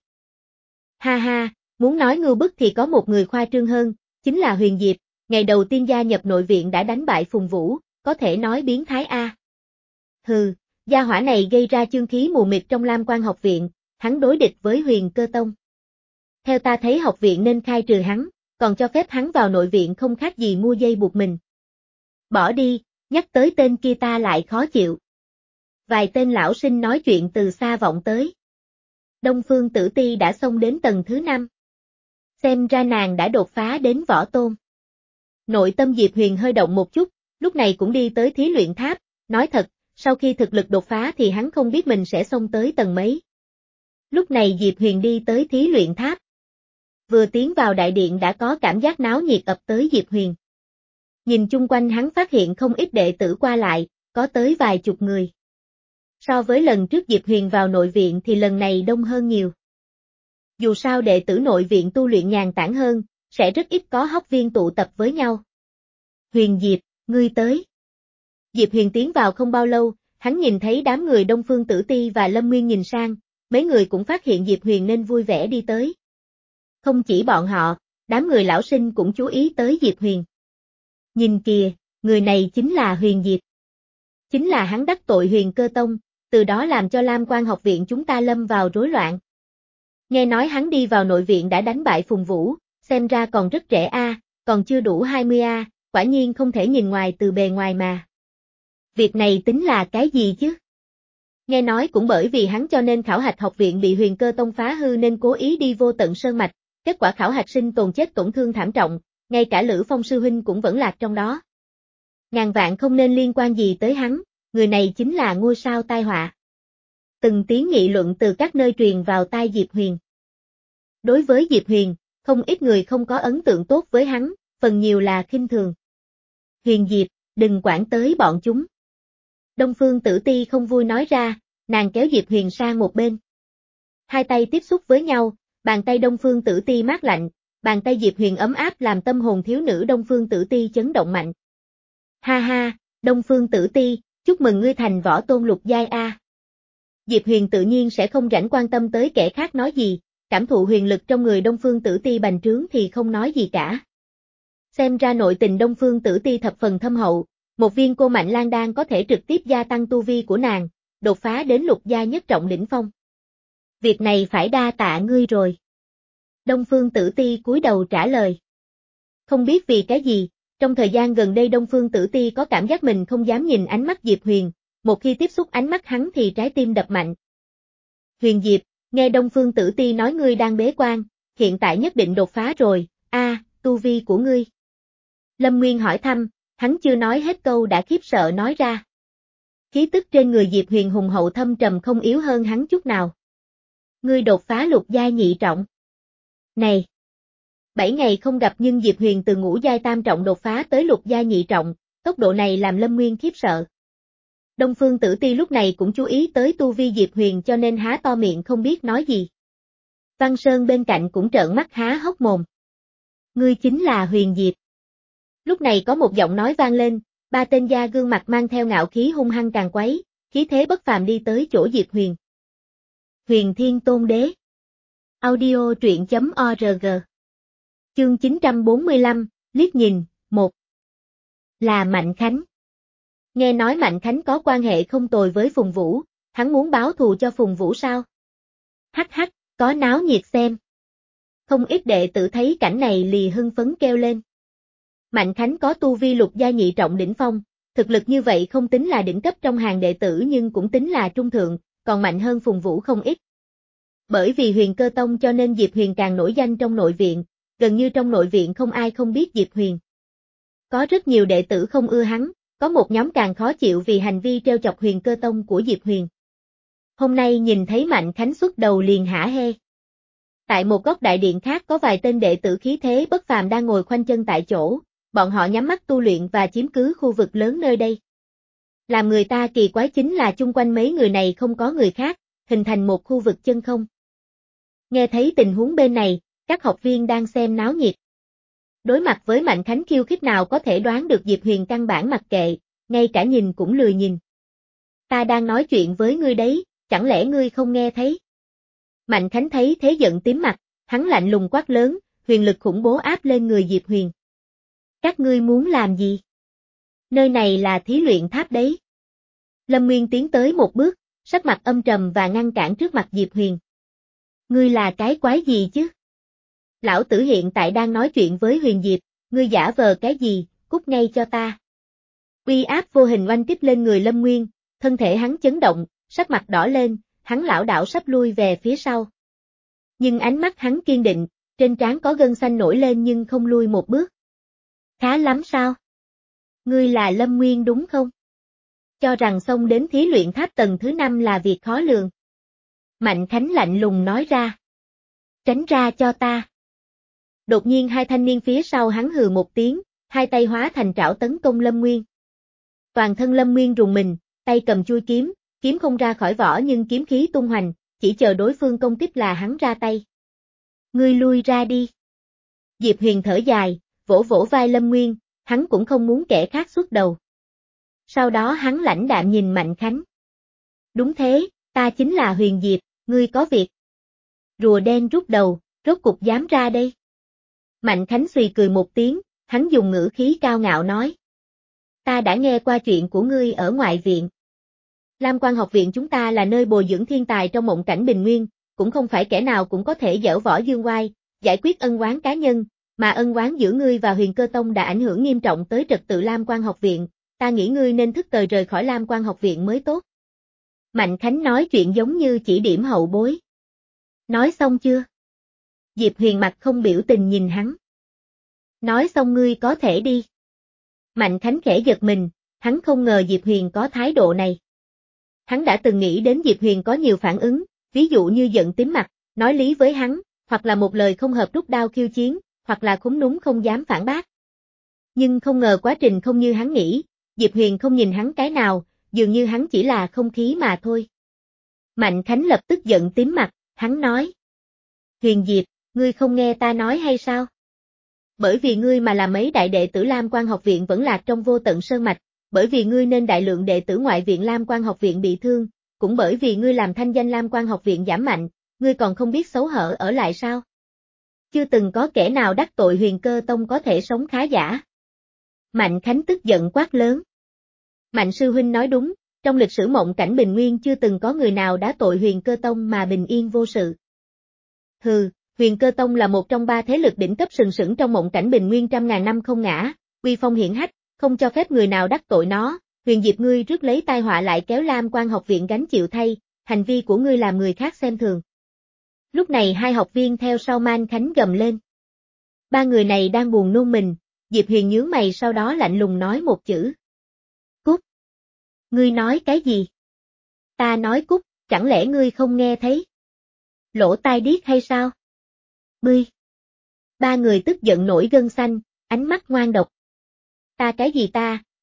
Ha ha, muốn nói ngưu bức thì có một người khoa trương hơn, chính là Huyền Diệp, ngày đầu tiên gia nhập nội viện đã đánh bại Phùng Vũ, có thể nói biến thái a. Hừ, gia hỏa này gây ra chương khí mù mịt trong Lam Quan học viện, hắn đối địch với Huyền Cơ Tông. Theo ta thấy học viện nên khai trừ hắn, còn cho phép hắn vào nội viện không khác gì mua dây buộc mình. Bỏ đi, nhắc tới tên kia ta lại khó chịu. Vài tên lão sinh nói chuyện từ xa vọng tới. Đông Phương Tử Ti đã xông đến tầng thứ năm. Xem ra nàng đã đột phá đến võ tôn. Nội tâm Diệp Huyền hơi động một chút, lúc này cũng đi tới thí luyện tháp, nói thật, sau khi thực lực đột phá thì hắn không biết mình sẽ xông tới tầng mấy. Lúc này Diệp Huyền đi tới thí luyện tháp. Vừa tiến vào đại điện đã có cảm giác náo nhiệt ập tới Diệp Huyền. Nhìn chung quanh hắn phát hiện không ít đệ tử qua lại, có tới vài chục người. So với lần trước Diệp Huyền vào nội viện thì lần này đông hơn nhiều. Dù sao đệ tử nội viện tu luyện nhàn tản hơn, sẽ rất ít có học viên tụ tập với nhau. Huyền Diệp, ngươi tới. Diệp Huyền tiến vào không bao lâu, hắn nhìn thấy đám người Đông Phương Tử Ti và Lâm Nguyên nhìn sang, mấy người cũng phát hiện Diệp Huyền nên vui vẻ đi tới. Không chỉ bọn họ, đám người lão sinh cũng chú ý tới Diệp Huyền. Nhìn kìa, người này chính là Huyền Diệp. Chính là hắn đắc tội Huyền Cơ Tông, từ đó làm cho Lam Quan học viện chúng ta lâm vào rối loạn. Nghe nói hắn đi vào nội viện đã đánh bại Phùng Vũ, xem ra còn rất trẻ a, còn chưa đủ hai mươi a, quả nhiên không thể nhìn ngoài từ bề ngoài mà. Việc này tính là cái gì chứ? Nghe nói cũng bởi vì hắn cho nên khảo hạch học viện bị Huyền Cơ Tông phá hư nên cố ý đi vô tận sơn mạch, kết quả khảo hạch sinh tồn chết tổn thương thảm trọng, ngay cả Lữ Phong sư huynh cũng vẫn lạc trong đó. Ngàn vạn không nên liên quan gì tới hắn, người này chính là ngôi sao tai họa. Từng tiếng nghị luận từ các nơi truyền vào tai Diệp Huyền. Đối với Diệp Huyền, không ít người không có ấn tượng tốt với hắn, phần nhiều là khinh thường. Huyền Diệp, đừng quản tới bọn chúng. Đông Phương Tử Ti không vui nói ra, nàng kéo Diệp Huyền sang một bên. Hai tay tiếp xúc với nhau, bàn tay Đông Phương Tử Ti mát lạnh, bàn tay Diệp Huyền ấm áp làm tâm hồn thiếu nữ Đông Phương Tử Ti chấn động mạnh. Ha ha, Đông Phương Tử Ti, chúc mừng ngươi thành võ tôn lục giai a. Diệp Huyền tự nhiên sẽ không rảnh quan tâm tới kẻ khác nói gì, cảm thụ huyền lực trong người Đông Phương Tử Ti bành trướng thì không nói gì cả. Xem ra nội tình Đông Phương Tử Ti thập phần thâm hậu, một viên cô mạnh lan đan có thể trực tiếp gia tăng tu vi của nàng, đột phá đến lục giai nhất trọng đỉnh phong. Việc này phải đa tạ ngươi rồi. Đông Phương Tử Ti cúi đầu trả lời. Không biết vì cái gì, trong thời gian gần đây Đông Phương Tử Ti có cảm giác mình không dám nhìn ánh mắt Diệp Huyền, một khi tiếp xúc ánh mắt hắn thì trái tim đập mạnh. Huyền Diệp, nghe Đông Phương Tử Ti nói ngươi đang bế quan, hiện tại nhất định đột phá rồi, a, à, tu vi của ngươi. Lâm Nguyên hỏi thăm, hắn chưa nói hết câu đã khiếp sợ nói ra. Khí tức trên người Diệp Huyền hùng hậu thâm trầm không yếu hơn hắn chút nào. Ngươi đột phá lục giai nhị trọng. Này! Bảy ngày không gặp nhưng Diệp Huyền từ ngũ giai tam trọng đột phá tới lục giai nhị trọng, tốc độ này làm Lâm Nguyên khiếp sợ. Đông Phương Tử Ti lúc này cũng chú ý tới tu vi Diệp Huyền cho nên há to miệng không biết nói gì. Văn Sơn bên cạnh cũng trợn mắt há hốc mồm. Ngươi chính là Huyền Diệp. Lúc này có một giọng nói vang lên, ba tên gia gương mặt mang theo ngạo khí hung hăng càng quấy, khí thế bất phàm đi tới chỗ Diệp Huyền. Huyền Thiên Tôn Đế. Audio truyện chấm org. Chương chín trăm bốn mươi lăm, liếc nhìn, một. Là Mạnh Khánh. Nghe nói Mạnh Khánh có quan hệ không tồi với Phùng Vũ, hắn muốn báo thù cho Phùng Vũ sao? Hắc hắc, có náo nhiệt xem. Không ít đệ tử thấy cảnh này lì hưng phấn kêu lên. Mạnh Khánh có tu vi lục gia nhị trọng đỉnh phong, thực lực như vậy không tính là đỉnh cấp trong hàng đệ tử nhưng cũng tính là trung thượng, còn mạnh hơn Phùng Vũ không ít. Bởi vì Huyền Cơ Tông cho nên Diệp Huyền càng nổi danh trong nội viện, gần như trong nội viện không ai không biết Diệp Huyền. Có rất nhiều đệ tử không ưa hắn, có một nhóm càng khó chịu vì hành vi trêu chọc Huyền Cơ Tông của Diệp Huyền. Hôm nay nhìn thấy Mạnh Khánh xuất đầu liền hả hê. Tại một góc đại điện khác có vài tên đệ tử khí thế bất phàm đang ngồi khoanh chân tại chỗ, bọn họ nhắm mắt tu luyện và chiếm cứ khu vực lớn nơi đây. Làm người ta kỳ quái chính là chung quanh mấy người này không có người khác, hình thành một khu vực chân không. Nghe thấy tình huống bên này, các học viên đang xem náo nhiệt. Đối mặt với Mạnh Khánh khiêu khích nào có thể đoán được Diệp Huyền căn bản mặc kệ, ngay cả nhìn cũng lười nhìn. Ta đang nói chuyện với ngươi đấy, chẳng lẽ ngươi không nghe thấy? Mạnh Khánh thấy thế giận tím mặt, hắn lạnh lùng quát lớn, huyền lực khủng bố áp lên người Diệp Huyền. Các ngươi muốn làm gì? Nơi này là thí luyện tháp đấy. Lâm Nguyên tiến tới một bước, sắc mặt âm trầm và ngăn cản trước mặt Diệp Huyền. Ngươi là cái quái gì chứ? Lão tử hiện tại đang nói chuyện với Huyền Diệp, ngươi giả vờ cái gì, cút ngay cho ta. Uy áp vô hình oanh kích lên người Lâm Nguyên, thân thể hắn chấn động, sắc mặt đỏ lên, hắn lảo đảo sắp lui về phía sau. Nhưng ánh mắt hắn kiên định, trên trán có gân xanh nổi lên nhưng không lui một bước. Khá lắm sao? Ngươi là Lâm Nguyên đúng không? Cho rằng xông đến thí luyện tháp tầng thứ năm là việc khó lường. Mạnh Khánh lạnh lùng nói ra. Tránh ra cho ta. Đột nhiên hai thanh niên phía sau hắn hừ một tiếng, hai tay hóa thành trảo tấn công Lâm Nguyên. Toàn thân Lâm Nguyên rùng mình, tay cầm chuôi kiếm, kiếm không ra khỏi vỏ nhưng kiếm khí tung hoành, chỉ chờ đối phương công kích là hắn ra tay. Ngươi lui ra đi. Diệp Huyền thở dài, vỗ vỗ vai Lâm Nguyên, hắn cũng không muốn kẻ khác xuất đầu. Sau đó hắn lãnh đạm nhìn Mạnh Khánh. Đúng thế, ta chính là Huyền Diệp, ngươi có việc. Rùa đen rút đầu, rốt cục dám ra đây. Mạnh Khánh xùy cười một tiếng, hắn dùng ngữ khí cao ngạo nói. Ta đã nghe qua chuyện của ngươi ở ngoại viện. Lam Quan học viện chúng ta là nơi bồi dưỡng thiên tài trong mộng cảnh bình nguyên, cũng không phải kẻ nào cũng có thể giở võ dương oai, giải quyết ân oán cá nhân, mà ân oán giữa ngươi và Huyền Cơ Tông đã ảnh hưởng nghiêm trọng tới trật tự Lam Quan học viện, ta nghĩ ngươi nên thức thời rời khỏi Lam Quan học viện mới tốt. Mạnh Khánh nói chuyện giống như chỉ điểm hậu bối. Nói xong chưa? Diệp Huyền mặt không biểu tình nhìn hắn. Nói xong ngươi có thể đi. Mạnh Khánh khẽ giật mình, hắn không ngờ Diệp Huyền có thái độ này. Hắn đã từng nghĩ đến Diệp Huyền có nhiều phản ứng, ví dụ như giận tím mặt, nói lý với hắn, hoặc là một lời không hợp rút đao khiêu chiến, hoặc là khúm núm không dám phản bác. Nhưng không ngờ quá trình không như hắn nghĩ, Diệp Huyền không nhìn hắn cái nào, dường như hắn chỉ là không khí mà thôi. Mạnh Khánh lập tức giận tím mặt, hắn nói. Huyền Diệp, ngươi không nghe ta nói hay sao? Bởi vì ngươi mà làm mấy đại đệ tử Lam Quan học viện vẫn lạc trong vô tận sơn mạch, bởi vì ngươi nên đại lượng đệ tử ngoại viện Lam Quan học viện bị thương, cũng bởi vì ngươi làm thanh danh Lam Quan học viện giảm mạnh, ngươi còn không biết xấu hổ ở lại sao? Chưa từng có kẻ nào đắc tội Huyền Cơ Tông có thể sống khá giả. Mạnh Khánh tức giận quát lớn. Mạnh sư huynh nói đúng, trong lịch sử mộng cảnh bình nguyên chưa từng có người nào đắc tội Huyền Cơ Tông mà bình yên vô sự. Hừ, Huyền Cơ Tông là một trong ba thế lực đỉnh cấp sừng sững trong mộng cảnh bình nguyên trăm ngàn năm không ngã, uy phong hiển hách, không cho phép người nào đắc tội nó. Huyền Diệp ngươi rước lấy tai họa lại kéo Lam Quan học viện gánh chịu thay, hành vi của ngươi làm người khác xem thường. Lúc này hai học viên theo sau Man Khánh gầm lên. Ba người này đang buồn nôn mình, Diệp Huyền nhướng mày sau đó lạnh lùng nói một chữ. Cút. Ngươi nói cái gì? Ta nói cút, chẳng lẽ ngươi không nghe thấy? Lỗ tai điếc hay sao? Bươi. Ba người tức giận nổi gân xanh, ánh mắt ngoan độc. Ta cái gì ta,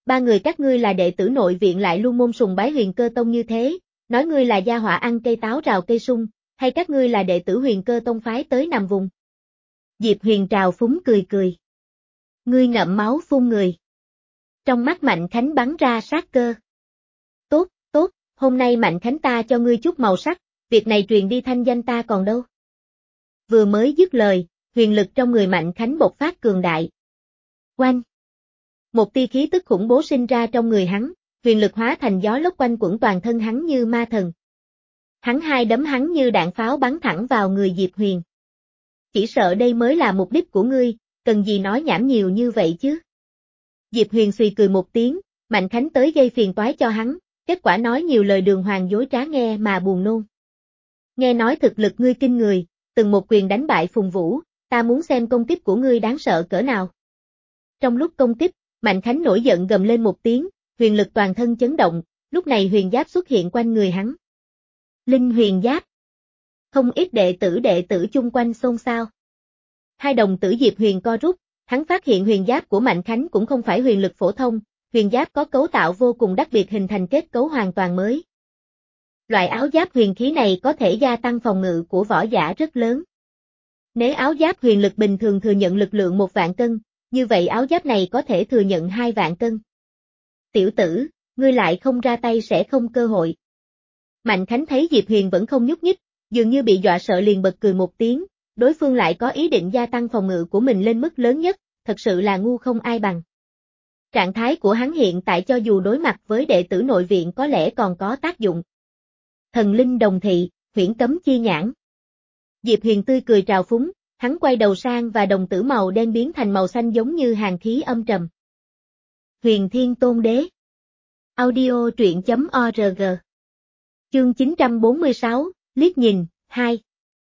ba người các ngươi là đệ tử nội viện lại luôn môn sùng bái Huyền Cơ Tông như thế, nói ngươi là gia hỏa ăn cây táo rào cây sung, hay các ngươi là đệ tử Huyền Cơ Tông phái tới nằm vùng. Diệp Huyền trào phúng cười cười. Ngươi ngậm máu phun người. Trong mắt Mạnh Khánh bắn ra sát cơ. Tốt, tốt, hôm nay Mạnh Khánh ta cho ngươi chút màu sắc, việc này truyền đi thanh danh ta còn đâu. Vừa mới dứt lời, huyền lực trong người Mạnh Khánh bộc phát cường đại. Oanh! Một tia khí tức khủng bố sinh ra trong người hắn, huyền lực hóa thành gió lốc quanh quẩn toàn thân hắn như ma thần. Hắn hai đấm hắn như đạn pháo bắn thẳng vào người Diệp Huyền. Chỉ sợ đây mới là mục đích của ngươi, cần gì nói nhảm nhiều như vậy chứ. Diệp Huyền suy cười một tiếng, Mạnh Khánh tới gây phiền toái cho hắn, kết quả nói nhiều lời đường hoàng dối trá nghe mà buồn nôn. Nghe nói thực lực ngươi kinh người, từng một quyền đánh bại Phùng Vũ, ta muốn xem công kích của ngươi đáng sợ cỡ nào. Trong lúc công kích, Mạnh Khánh nổi giận gầm lên một tiếng, huyền lực toàn thân chấn động, lúc này huyền giáp xuất hiện quanh người hắn. Linh huyền giáp. Không ít đệ tử đệ tử chung quanh xôn xao. Hai đồng tử Diệp Huyền co rút, hắn phát hiện huyền giáp của Mạnh Khánh cũng không phải huyền lực phổ thông, huyền giáp có cấu tạo vô cùng đặc biệt hình thành kết cấu hoàn toàn mới. Loại áo giáp huyền khí này có thể gia tăng phòng ngự của võ giả rất lớn. Nếu áo giáp huyền lực bình thường thừa nhận lực lượng một vạn cân, như vậy áo giáp này có thể thừa nhận hai vạn cân. Tiểu tử, ngươi lại không ra tay sẽ không cơ hội. Mạnh Khánh thấy Diệp Huyền vẫn không nhúc nhích, dường như bị dọa sợ liền bật cười một tiếng, đối phương lại có ý định gia tăng phòng ngự của mình lên mức lớn nhất, thật sự là ngu không ai bằng. Trạng thái của hắn hiện tại cho dù đối mặt với đệ tử nội viện có lẽ còn có tác dụng. Thần linh đồng thị, huyễn cấm chi nhãn. Diệp Huyền tươi cười trào phúng, hắn quay đầu sang và đồng tử màu đen biến thành màu xanh giống như hàn khí âm trầm. Huyền Thiên Tôn Đế. Audio truyện chấm org. Chương chín trăm bốn mươi sáu, liếc nhìn, hai.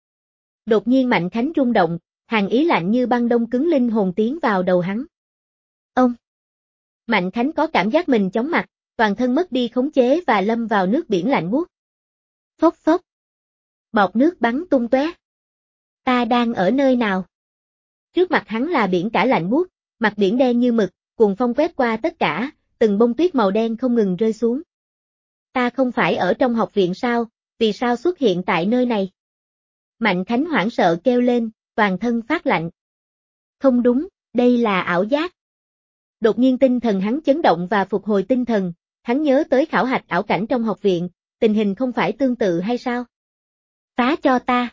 Đột nhiên Mạnh Khánh rung động, hàn ý lạnh như băng đông cứng linh hồn tiến vào đầu hắn. Ông! Mạnh Khánh có cảm giác mình chóng mặt, toàn thân mất đi khống chế và lâm vào nước biển lạnh buốt. Phốc phốc! Bọt nước bắn tung tóe. Ta đang ở nơi nào? Trước mặt hắn là biển cả lạnh buốt, mặt biển đen như mực, cuồng phong quét qua tất cả, từng bông tuyết màu đen không ngừng rơi xuống. Ta không phải ở trong học viện sao, vì sao xuất hiện tại nơi này? Mạnh Khánh hoảng sợ kêu lên, toàn thân phát lạnh. Không đúng, đây là ảo giác. Đột nhiên tinh thần hắn chấn động và phục hồi tinh thần, hắn nhớ tới khảo hạch ảo cảnh trong học viện, tình hình không phải tương tự hay sao? Phá cho ta!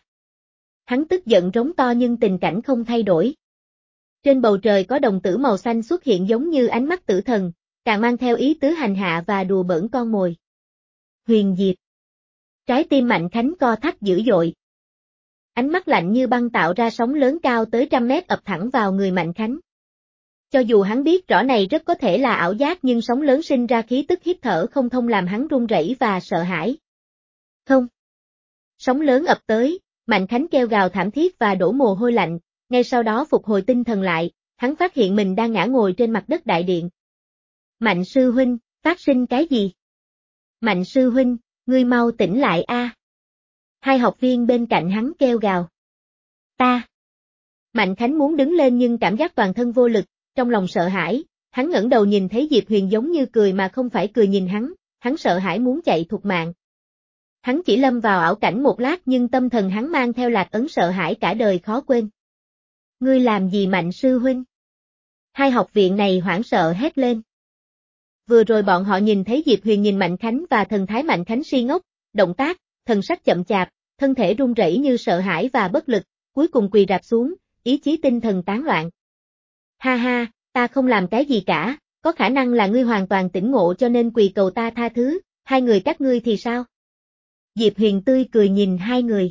Hắn tức giận rống to nhưng tình cảnh không thay đổi. Trên bầu trời có đồng tử màu xanh xuất hiện giống như ánh mắt tử thần, càng mang theo ý tứ hành hạ và đùa bỡn con mồi. Huyền Diệp. Trái tim Mạnh Khánh co thắt dữ dội. Ánh mắt lạnh như băng tạo ra sóng lớn cao tới trăm mét ập thẳng vào người Mạnh Khánh. Cho dù hắn biết rõ này rất có thể là ảo giác nhưng sóng lớn sinh ra khí tức hít thở không thông làm hắn run rẩy và sợ hãi. Không. Sóng lớn ập tới, Mạnh Khánh kêu gào thảm thiết và đổ mồ hôi lạnh, ngay sau đó phục hồi tinh thần lại, hắn phát hiện mình đang ngã ngồi trên mặt đất đại điện. Mạnh sư huynh, phát sinh cái gì? Mạnh sư huynh, ngươi mau tỉnh lại a. Hai học viên bên cạnh hắn kêu gào. Ta. Mạnh Khánh muốn đứng lên nhưng cảm giác toàn thân vô lực, trong lòng sợ hãi, hắn ngẩng đầu nhìn thấy Diệp Huyền giống như cười mà không phải cười nhìn hắn, hắn sợ hãi muốn chạy thục mạng. Hắn chỉ lâm vào ảo cảnh một lát nhưng tâm thần hắn mang theo lạc ấn sợ hãi cả đời khó quên. Ngươi làm gì Mạnh sư huynh? Hai học viện này hoảng sợ hét lên. Vừa rồi bọn họ nhìn thấy Diệp Huyền nhìn Mạnh Khánh và thần thái Mạnh Khánh si ngốc, động tác, thần sắc chậm chạp, thân thể run rẩy như sợ hãi và bất lực, cuối cùng quỳ rạp xuống, ý chí tinh thần tán loạn. Ha ha, ta không làm cái gì cả, có khả năng là ngươi hoàn toàn tỉnh ngộ cho nên quỳ cầu ta tha thứ, hai người các ngươi thì sao? Diệp Huyền tươi cười nhìn hai người.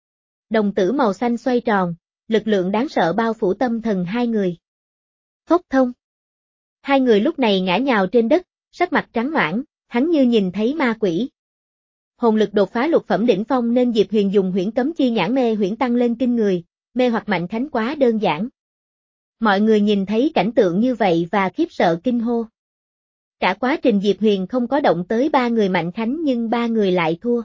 Đồng tử màu xanh xoay tròn, lực lượng đáng sợ bao phủ tâm thần hai người. Phốc thông. Hai người lúc này ngã nhào trên đất, sắc mặt trắng noãn, hắn như nhìn thấy ma quỷ. Hồn lực đột phá lục phẩm đỉnh phong nên Diệp Huyền dùng huyễn cấm chi nhãn mê huyễn tăng lên kinh người, mê hoặc Mạnh Khánh quá đơn giản. Mọi người nhìn thấy cảnh tượng như vậy và khiếp sợ kinh hô. Cả quá trình Diệp Huyền không có động tới ba người Mạnh Khánh nhưng ba người lại thua.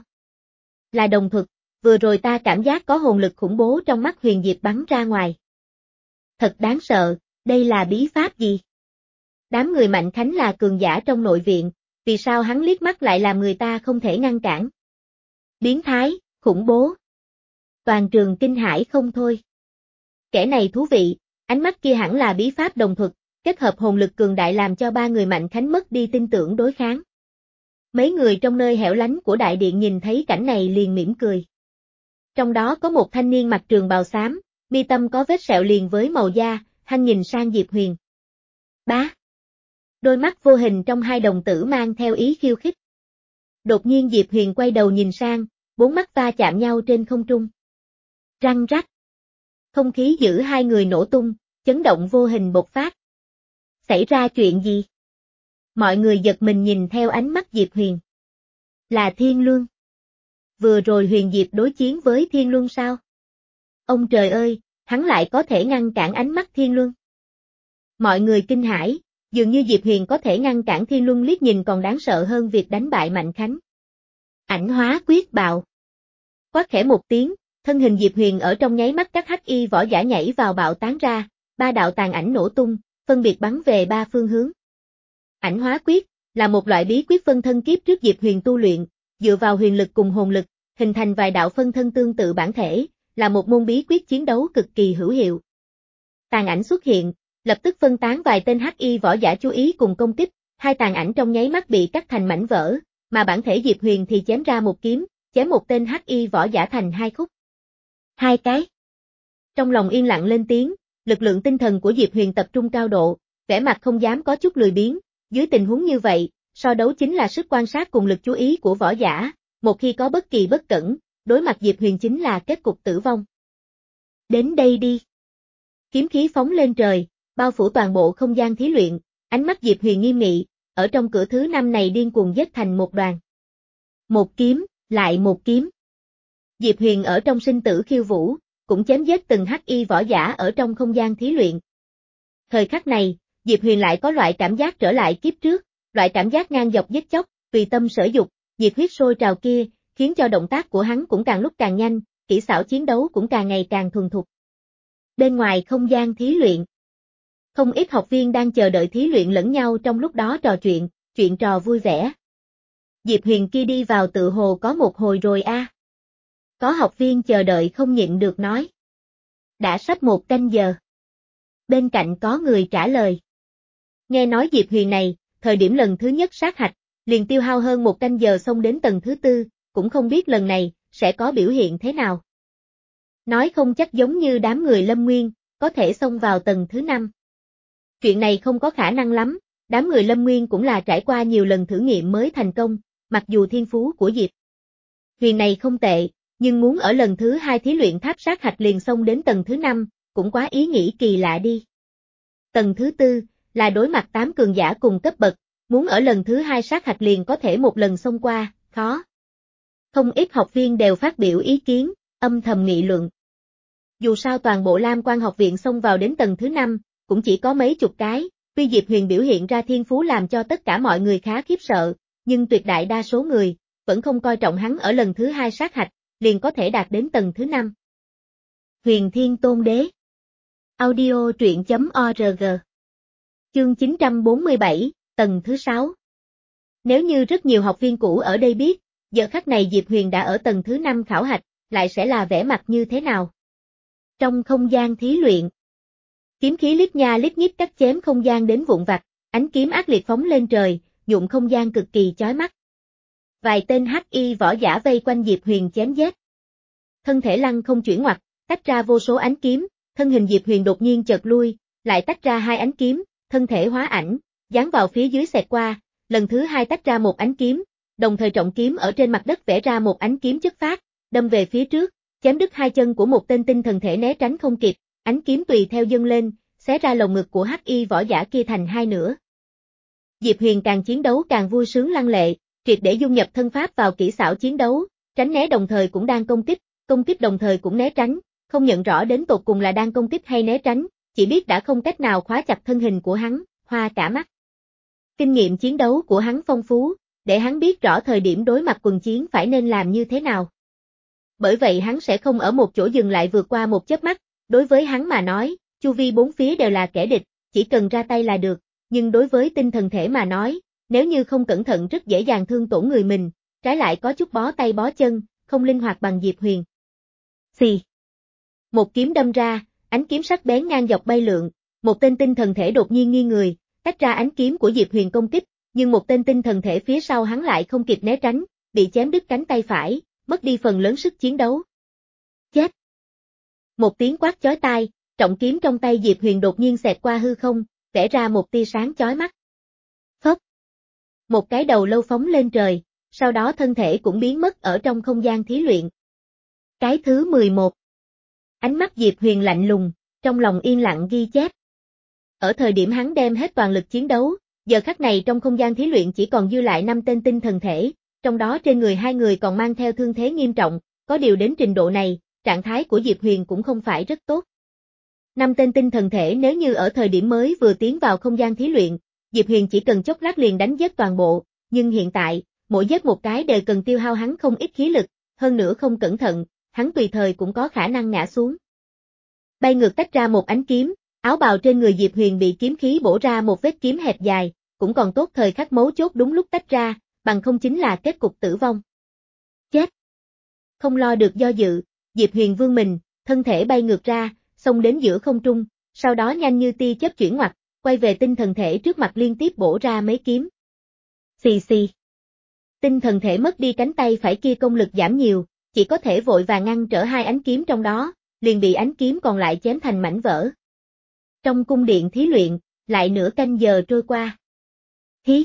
Là đồng thuật, vừa rồi ta cảm giác có hồn lực khủng bố trong mắt Huyền Diệp bắn ra ngoài. Thật đáng sợ, đây là bí pháp gì? Đám người Mạnh Khánh là cường giả trong nội viện, vì sao hắn liếc mắt lại làm người ta không thể ngăn cản? Biến thái, khủng bố. Toàn trường kinh hãi không thôi. Kẻ này thú vị, ánh mắt kia hẳn là bí pháp đồng thuật, kết hợp hồn lực cường đại làm cho ba người Mạnh Khánh mất đi tin tưởng đối kháng. Mấy người trong nơi hẻo lánh của đại điện nhìn thấy cảnh này liền mỉm cười. Trong đó có một thanh niên mặc trường bào xám, mi tâm có vết sẹo liền với màu da, hắn nhìn sang Diệp Huyền. Bá. Đôi mắt vô hình trong hai đồng tử mang theo ý khiêu khích. Đột nhiên Diệp Huyền quay đầu nhìn sang, bốn mắt va chạm nhau trên không trung. Răng rắc. Không khí giữa hai người nổ tung, chấn động vô hình bộc phát. Xảy ra chuyện gì? Mọi người giật mình nhìn theo ánh mắt Diệp Huyền. Là Thiên Luân. Vừa rồi Huyền Diệp đối chiến với Thiên Luân sao? Ông trời ơi, hắn lại có thể ngăn cản ánh mắt Thiên Luân. Mọi người kinh hãi, dường như Diệp Huyền có thể ngăn cản Thiên Luân liếc nhìn còn đáng sợ hơn việc đánh bại Mạnh Khánh. Ảnh hóa quyết bạo. Quát khẽ một tiếng, thân hình Diệp Huyền ở trong nháy mắt các hắc y võ giả nhảy vào bạo tán ra, ba đạo tàn ảnh nổ tung, phân biệt bắn về ba phương hướng. Ảnh hóa quyết là một loại bí quyết phân thân kiếp trước Diệp Huyền tu luyện, dựa vào huyền lực cùng hồn lực, hình thành vài đạo phân thân tương tự bản thể, là một môn bí quyết chiến đấu cực kỳ hữu hiệu. Tàn ảnh xuất hiện, lập tức phân tán vài tên hắc y võ giả chú ý cùng công kích, hai tàn ảnh trong nháy mắt bị cắt thành mảnh vỡ, mà bản thể Diệp Huyền thì chém ra một kiếm, chém một tên hắc y võ giả thành hai khúc. Hai cái. Trong lòng yên lặng lên tiếng, lực lượng tinh thần của Diệp Huyền tập trung cao độ, vẻ mặt không dám có chút lười biếng, dưới tình huống như vậy, so đấu chính là sức quan sát cùng lực chú ý của võ giả, một khi có bất kỳ bất cẩn, đối mặt Diệp Huyền chính là kết cục tử vong. Đến đây đi. Kiếm khí phóng lên trời, bao phủ toàn bộ không gian thí luyện, ánh mắt Diệp Huyền nghiêm nghị, ở trong cửa thứ năm này điên cuồng giết thành một đoàn. Một kiếm, lại một kiếm. Diệp Huyền ở trong sinh tử khiêu vũ, cũng chém giết từng hắc y võ giả ở trong không gian thí luyện. Thời khắc này, Diệp Huyền lại có loại cảm giác trở lại kiếp trước, loại cảm giác ngang dọc giết chóc, tùy tâm sở dục, nhiệt huyết sôi trào kia, khiến cho động tác của hắn cũng càng lúc càng nhanh, kỹ xảo chiến đấu cũng càng ngày càng thuần thục. Bên ngoài không gian thí luyện, không ít học viên đang chờ đợi thí luyện lẫn nhau trong lúc đó trò chuyện, chuyện trò vui vẻ. Diệp Huyền kia đi vào tự hồ có một hồi rồi a. À. Có học viên chờ đợi không nhịn được nói. Đã sắp một canh giờ. Bên cạnh có người trả lời. Nghe nói Diệp Huyền này, thời điểm lần thứ nhất sát hạch, liền tiêu hao hơn một canh giờ xông đến tầng thứ tư, cũng không biết lần này, sẽ có biểu hiện thế nào. Nói không chắc giống như đám người Lâm Nguyên, có thể xông vào tầng thứ năm. Chuyện này không có khả năng lắm, đám người Lâm Nguyên cũng là trải qua nhiều lần thử nghiệm mới thành công, mặc dù thiên phú của Diệp Huyền này không tệ, nhưng muốn ở lần thứ hai thí luyện tháp sát hạch liền xông đến tầng thứ năm, cũng quá ý nghĩ kỳ lạ đi. Tầng thứ tư, là đối mặt tám cường giả cùng cấp bậc, muốn ở lần thứ hai sát hạch liền có thể một lần xông qua, khó. Không ít học viên đều phát biểu ý kiến, âm thầm nghị luận. Dù sao toàn bộ Lam Quan học viện xông vào đến tầng thứ năm, cũng chỉ có mấy chục cái, tuy Diệp Huyền biểu hiện ra thiên phú làm cho tất cả mọi người khá khiếp sợ, nhưng tuyệt đại đa số người, vẫn không coi trọng hắn ở lần thứ hai sát hạch, liền có thể đạt đến tầng thứ năm. Huyền Thiên Tôn Đế. Audio truyện chấm org. Chương chín trăm bốn mươi bảy, tầng thứ sáu. Nếu như rất nhiều học viên cũ ở đây biết, giờ khắc này Diệp Huyền đã ở tầng thứ năm khảo hạch, lại sẽ là vẻ mặt như thế nào? Trong không gian thí luyện, kiếm khí lít nha lít nhít cắt chém không gian đến vụn vặt, ánh kiếm ác liệt phóng lên trời, nhuộm không gian cực kỳ chói mắt. Vài tên hắc y võ giả vây quanh Diệp Huyền chém giết. Thân thể lăng không chuyển ngoặt, tách ra vô số ánh kiếm, thân hình Diệp Huyền đột nhiên chợt lui, lại tách ra hai ánh kiếm, thân thể hóa ảnh, dán vào phía dưới xẹt qua, lần thứ hai tách ra một ánh kiếm, đồng thời trọng kiếm ở trên mặt đất vẽ ra một ánh kiếm chất phát, đâm về phía trước, chém đứt hai chân của một tên tinh thần thể né tránh không kịp, ánh kiếm tùy theo dâng lên, xé ra lồng ngực của hắc y võ giả kia thành hai nửa. Diệp Huyền càng chiến đấu càng vui sướng lăng lệ, triệt để dung nhập thân pháp vào kỹ xảo chiến đấu, tránh né đồng thời cũng đang công kích, công kích đồng thời cũng né tránh, không nhận rõ đến tột cùng là đang công kích hay né tránh, chỉ biết đã không cách nào khóa chặt thân hình của hắn, hoa cả mắt. Kinh nghiệm chiến đấu của hắn phong phú, để hắn biết rõ thời điểm đối mặt quần chiến phải nên làm như thế nào. Bởi vậy hắn sẽ không ở một chỗ dừng lại vượt qua một chớp mắt, đối với hắn mà nói, chu vi bốn phía đều là kẻ địch, chỉ cần ra tay là được, nhưng đối với tinh thần thể mà nói, nếu như không cẩn thận rất dễ dàng thương tổn người mình, trái lại có chút bó tay bó chân, không linh hoạt bằng Diệp Huyền. Xì. Một kiếm đâm ra, ánh kiếm sắc bén ngang dọc bay lượn, một tên tinh thần thể đột nhiên nghiêng người, tách ra ánh kiếm của Diệp Huyền công kích, nhưng một tên tinh thần thể phía sau hắn lại không kịp né tránh, bị chém đứt cánh tay phải, mất đi phần lớn sức chiến đấu. Chết! Một tiếng quát chói tai, trọng kiếm trong tay Diệp Huyền đột nhiên xẹt qua hư không, vẽ ra một tia sáng chói mắt. Phốc! Một cái đầu lâu phóng lên trời, sau đó thân thể cũng biến mất ở trong không gian thí luyện. Cái thứ mười một. Ánh mắt Diệp Huyền lạnh lùng, trong lòng yên lặng ghi chép. Ở thời điểm hắn đem hết toàn lực chiến đấu, giờ khắc này trong không gian thí luyện chỉ còn dư lại năm tên tinh thần thể, trong đó trên người hai người còn mang theo thương thế nghiêm trọng, có điều đến trình độ này, trạng thái của Diệp Huyền cũng không phải rất tốt. Năm tên tinh thần thể nếu như ở thời điểm mới vừa tiến vào không gian thí luyện, Diệp Huyền chỉ cần chốc lát liền đánh giết toàn bộ, nhưng hiện tại, mỗi giết một cái đều cần tiêu hao hắn không ít khí lực, hơn nữa không cẩn thận, hắn tùy thời cũng có khả năng ngã xuống. Bay ngược tách ra một ánh kiếm, áo bào trên người Diệp Huyền bị kiếm khí bổ ra một vết kiếm hẹp dài, cũng còn tốt thời khắc mấu chốt đúng lúc tách ra, bằng không chính là kết cục tử vong. Chết! Không lo được do dự, Diệp Huyền vươn mình, thân thể bay ngược ra, xông đến giữa không trung, sau đó nhanh như tia chớp chuyển ngoặt, quay về tinh thần thể trước mặt liên tiếp bổ ra mấy kiếm. Xì xì. Tinh thần thể mất đi cánh tay phải kia công lực giảm nhiều, chỉ có thể vội vàng ngăn trở hai ánh kiếm trong đó, liền bị ánh kiếm còn lại chém thành mảnh vỡ. Trong cung điện thí luyện, lại nửa canh giờ trôi qua. Hí!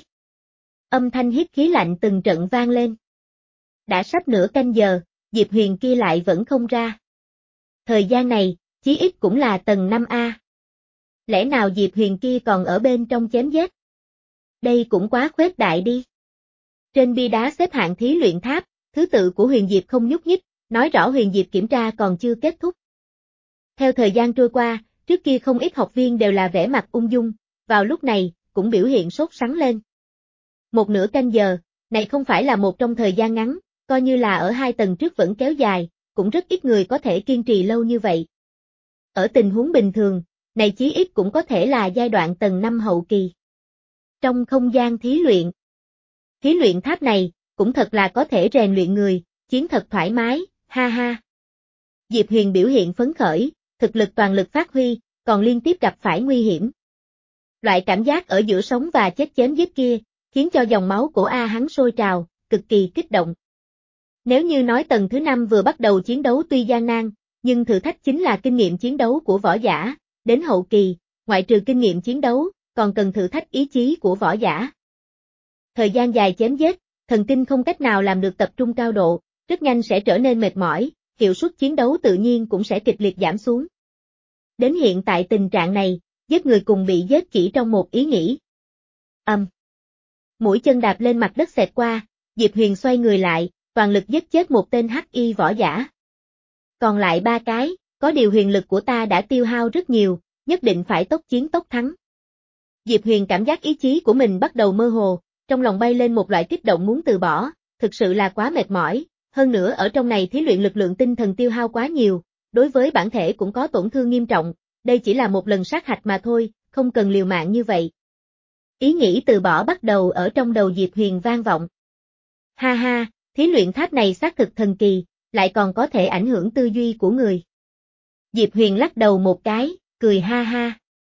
Âm thanh hít khí lạnh từng trận vang lên. Đã sắp nửa canh giờ, Diệp Huyền kia lại vẫn không ra. Thời gian này, chí ít cũng là tầng năm A. Lẽ nào Diệp Huyền kia còn ở bên trong chém giết? Đây cũng quá khuếch đại đi. Trên bia đá xếp hạng thí luyện tháp, thứ tự của Huyền Diệp không nhúc nhích, nói rõ Huyền Diệp kiểm tra còn chưa kết thúc. Theo thời gian trôi qua, trước kia không ít học viên đều là vẻ mặt ung dung, vào lúc này, cũng biểu hiện sốt sắng lên. Một nửa canh giờ, này không phải là một trong thời gian ngắn, coi như là ở hai tầng trước vẫn kéo dài, cũng rất ít người có thể kiên trì lâu như vậy. Ở tình huống bình thường, này chí ít cũng có thể là giai đoạn tầng năm hậu kỳ. Trong không gian thí luyện, thí luyện tháp này, cũng thật là có thể rèn luyện người, chiến thật thoải mái, ha ha. Diệp Huyền biểu hiện phấn khởi, thực lực toàn lực phát huy, còn liên tiếp gặp phải nguy hiểm. Loại cảm giác ở giữa sống và chết chém giết kia, khiến cho dòng máu của A hắn sôi trào, cực kỳ kích động. Nếu như nói tầng thứ năm vừa bắt đầu chiến đấu tuy gian nan, nhưng thử thách chính là kinh nghiệm chiến đấu của võ giả, đến hậu kỳ, ngoại trừ kinh nghiệm chiến đấu, còn cần thử thách ý chí của võ giả. Thời gian dài chém giết, thần kinh không cách nào làm được tập trung cao độ, rất nhanh sẽ trở nên mệt mỏi, hiệu suất chiến đấu tự nhiên cũng sẽ kịch liệt giảm xuống. Đến hiện tại tình trạng này, giết người cùng bị giết chỉ trong một ý nghĩ. Âm. Um. Mũi chân đạp lên mặt đất xẹt qua, Diệp Huyền xoay người lại, toàn lực giết chết một tên hắc y võ giả. Còn lại ba cái, có điều huyền lực của ta đã tiêu hao rất nhiều, nhất định phải tốc chiến tốc thắng. Diệp Huyền cảm giác ý chí của mình bắt đầu mơ hồ, trong lòng bay lên một loại kích động muốn từ bỏ, thực sự là quá mệt mỏi, hơn nữa ở trong này thí luyện lực lượng tinh thần tiêu hao quá nhiều, đối với bản thể cũng có tổn thương nghiêm trọng, đây chỉ là một lần sát hạch mà thôi, không cần liều mạng như vậy. Ý nghĩ từ bỏ bắt đầu ở trong đầu Diệp Huyền vang vọng. Ha ha, thí luyện tháp này xác thực thần kỳ, lại còn có thể ảnh hưởng tư duy của người. Diệp Huyền lắc đầu một cái, cười ha ha.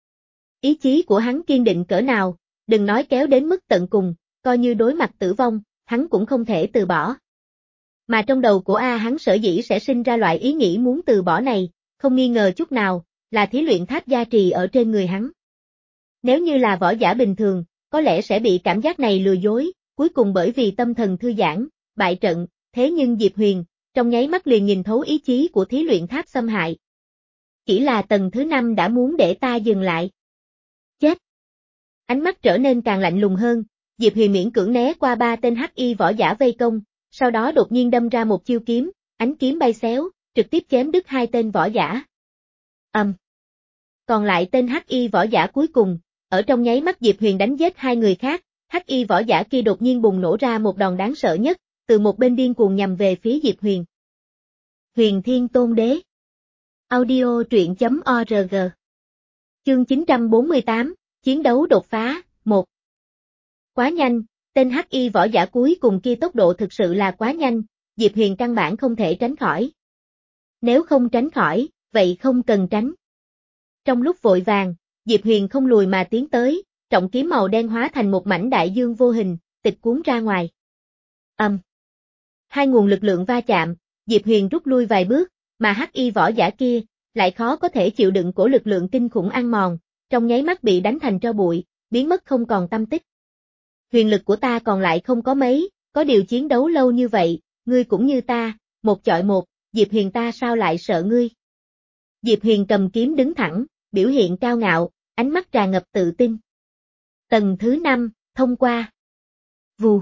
Ý chí của hắn kiên định cỡ nào, đừng nói kéo đến mức tận cùng, coi như đối mặt tử vong, hắn cũng không thể từ bỏ. Mà trong đầu của A hắn sở dĩ sẽ sinh ra loại ý nghĩ muốn từ bỏ này, không nghi ngờ chút nào, là thí luyện tháp gia trì ở trên người hắn. Nếu như là võ giả bình thường, có lẽ sẽ bị cảm giác này lừa dối, cuối cùng bởi vì tâm thần thư giãn, bại trận, thế nhưng Diệp Huyền, trong nháy mắt liền nhìn thấu ý chí của thí luyện tháp xâm hại. Chỉ là tầng thứ năm đã muốn để ta dừng lại. Chết! Ánh mắt trở nên càng lạnh lùng hơn, Diệp Huyền miễn cưỡng né qua ba tên hắc y võ giả vây công, sau đó đột nhiên đâm ra một chiêu kiếm, ánh kiếm bay xéo, trực tiếp chém đứt hai tên võ giả. Ầm. Um. Còn lại tên hắc y võ giả cuối cùng, ở trong nháy mắt Diệp Huyền đánh giết hai người khác, hắc y võ giả kia đột nhiên bùng nổ ra một đòn đáng sợ nhất, từ một bên điên cuồng nhằm về phía Diệp Huyền. Huyền Thiên Tôn Đế. Audio truyện chấm org. Chương chín trăm bốn mươi tám, Chiến đấu đột phá, một. Quá nhanh, tên hắc y võ giả cuối cùng kia tốc độ thực sự là quá nhanh, Diệp Huyền căn bản không thể tránh khỏi. Nếu không tránh khỏi, vậy không cần tránh. Trong lúc vội vàng, Diệp Huyền không lùi mà tiến tới, trọng kiếm màu đen hóa thành một mảnh đại dương vô hình, tịch cuốn ra ngoài. Ầm. Um. Hai nguồn lực lượng va chạm, Diệp Huyền rút lui vài bước, mà hắc y võ giả kia lại khó có thể chịu đựng của lực lượng kinh khủng ăn mòn, trong nháy mắt bị đánh thành tro bụi, biến mất không còn tăm tích. Huyền lực của ta còn lại không có mấy, có điều chiến đấu lâu như vậy, ngươi cũng như ta, một chọi một, Diệp Huyền ta sao lại sợ ngươi. Diệp Huyền cầm kiếm đứng thẳng, biểu hiện cao ngạo, ánh mắt tràn ngập tự tin. Tầng thứ năm, thông qua. Vù.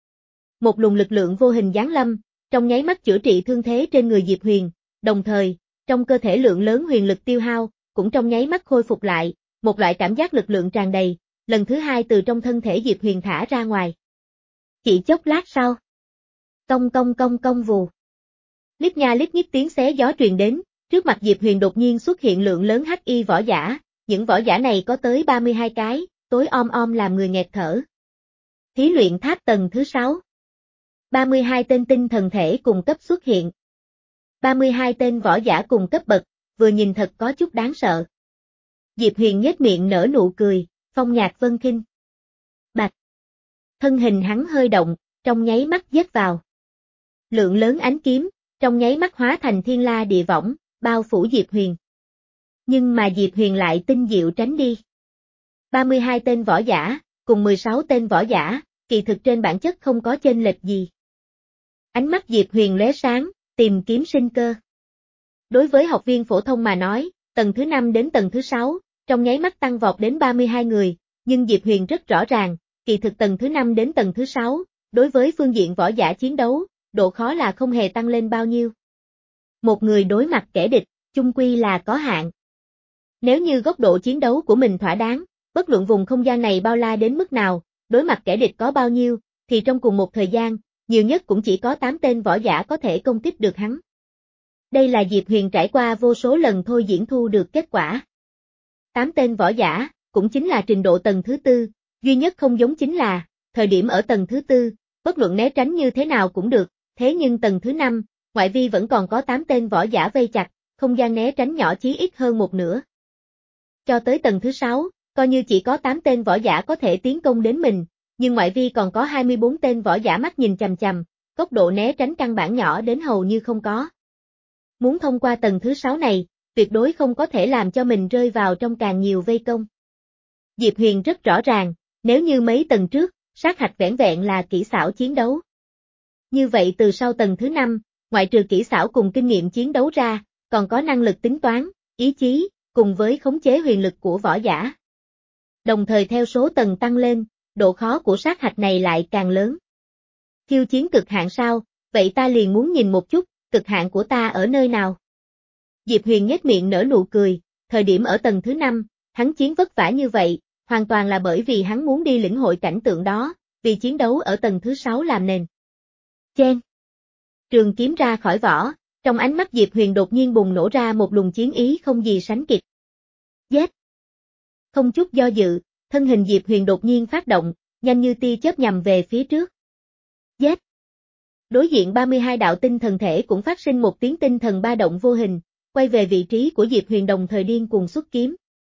Một luồng lực lượng vô hình giáng lâm, trong nháy mắt chữa trị thương thế trên người Diệp Huyền, đồng thời, trong cơ thể lượng lớn huyền lực tiêu hao, cũng trong nháy mắt khôi phục lại, một loại cảm giác lực lượng tràn đầy, lần thứ hai từ trong thân thể Diệp Huyền thả ra ngoài. Chỉ chốc lát sau. Cong cong cong cong vù. Lít nha lít nhít tiếng xé gió truyền đến, trước mặt Diệp Huyền đột nhiên xuất hiện lượng lớn hắc y võ giả, những võ giả này có tới ba mươi hai cái, tối om om làm người nghẹt thở. Thí luyện tháp tầng thứ sáu. ba mươi hai tên tinh thần thể cùng cấp xuất hiện. ba mươi hai tên võ giả cùng cấp bậc, vừa nhìn thật có chút đáng sợ. Diệp Huyền nhếch miệng nở nụ cười, phong nhạc vân khinh. Bạch. Thân hình hắn hơi động, trong nháy mắt giết vào. Lượng lớn ánh kiếm, trong nháy mắt hóa thành thiên la địa võng, bao phủ Diệp Huyền. Nhưng mà Diệp Huyền lại tinh diệu tránh đi. ba mươi hai tên võ giả, cùng mười sáu tên võ giả, kỳ thực trên bản chất không có chênh lệch gì. Ánh mắt Diệp Huyền lóe sáng, tìm kiếm sinh cơ. Đối với học viên phổ thông mà nói, tầng thứ năm đến tầng thứ sáu, trong nháy mắt tăng vọt đến ba mươi hai người, nhưng Diệp Huyền rất rõ ràng, kỳ thực tầng thứ năm đến tầng thứ sáu, đối với phương diện võ giả chiến đấu, độ khó là không hề tăng lên bao nhiêu. Một người đối mặt kẻ địch, chung quy là có hạn. Nếu như góc độ chiến đấu của mình thỏa đáng, bất luận vùng không gian này bao la đến mức nào, đối mặt kẻ địch có bao nhiêu, thì trong cùng một thời gian, nhiều nhất cũng chỉ có tám tên võ giả có thể công kích được hắn. Đây là Diệp Huyền trải qua vô số lần thôi diễn thu được kết quả. tám tên võ giả, cũng chính là trình độ tầng thứ tư, duy nhất không giống chính là, thời điểm ở tầng thứ tư, bất luận né tránh như thế nào cũng được, thế nhưng tầng thứ năm, ngoại vi vẫn còn có tám tên võ giả vây chặt, không gian né tránh nhỏ chí ít hơn một nửa. Cho tới tầng thứ sáu, coi như chỉ có tám tên võ giả có thể tiến công đến mình, nhưng ngoại vi còn có hai mươi bốn tên võ giả mắt nhìn chằm chằm, tốc độ né tránh căn bản nhỏ đến hầu như không có. Muốn thông qua tầng thứ sáu này, tuyệt đối không có thể làm cho mình rơi vào trong càng nhiều vây công. Diệp Huyền rất rõ ràng, nếu như mấy tầng trước, sát hạch vẻn vẹn là kỹ xảo chiến đấu. Như vậy từ sau tầng thứ năm, ngoại trừ kỹ xảo cùng kinh nghiệm chiến đấu ra, còn có năng lực tính toán, ý chí, cùng với khống chế huyền lực của võ giả. Đồng thời theo số tầng tăng lên, độ khó của sát hạch này lại càng lớn. Khiêu chiến cực hạn sao, vậy ta liền muốn nhìn một chút, cực hạn của ta ở nơi nào. Diệp Huyền nhếch miệng nở nụ cười, thời điểm ở tầng thứ năm, hắn chiến vất vả như vậy, hoàn toàn là bởi vì hắn muốn đi lĩnh hội cảnh tượng đó, vì chiến đấu ở tầng thứ sáu làm nền. Chen. Trường kiếm ra khỏi vỏ, trong ánh mắt Diệp Huyền đột nhiên bùng nổ ra một luồng chiến ý không gì sánh kịp. Giết. Không chút do dự, thân hình Diệp Huyền đột nhiên phát động, nhanh như tia chớp nhằm về phía trước. Giết. Đối diện ba mươi hai đạo tinh thần thể cũng phát sinh một tiếng tinh thần ba động vô hình, quay về vị trí của Diệp Huyền đồng thời điên cuồng xuất kiếm.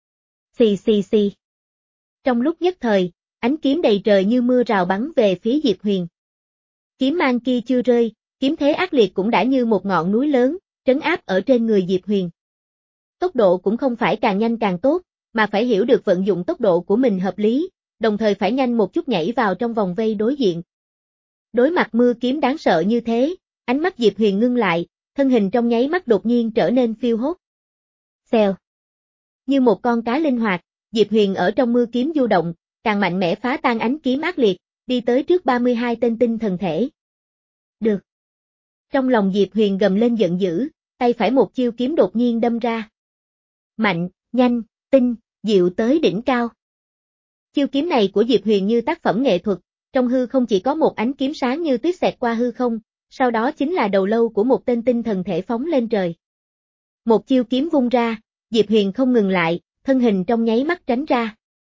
Xì xì xì. Trong lúc nhất thời, ánh kiếm đầy trời như mưa rào bắn về phía Diệp Huyền. Kiếm mang kia chưa rơi, kiếm thế ác liệt cũng đã như một ngọn núi lớn, trấn áp ở trên người Diệp Huyền. Tốc độ cũng không phải càng nhanh càng tốt, mà phải hiểu được vận dụng tốc độ của mình hợp lý, đồng thời phải nhanh một chút nhảy vào trong vòng vây đối diện. Đối mặt mưa kiếm đáng sợ như thế, ánh mắt Diệp Huyền ngưng lại, thân hình trong nháy mắt đột nhiên trở nên phiêu hốt. Xèo. Như một con cá linh hoạt, Diệp Huyền ở trong mưa kiếm du động, càng mạnh mẽ phá tan ánh kiếm ác liệt, đi tới trước ba mươi hai tên tinh thần thể. Được. Trong lòng Diệp Huyền gầm lên giận dữ, tay phải một chiêu kiếm đột nhiên đâm ra. Mạnh, nhanh, tinh, diệu tới đỉnh cao. Chiêu kiếm này của Diệp Huyền như tác phẩm nghệ thuật, trong hư không chỉ có một ánh kiếm sáng như tuyết xẹt qua hư không, sau đó chính là đầu lâu của một tên tinh thần thể phóng lên trời. Một chiêu kiếm vung ra, Diệp Huyền không ngừng lại, thân hình trong nháy mắt tránh ra.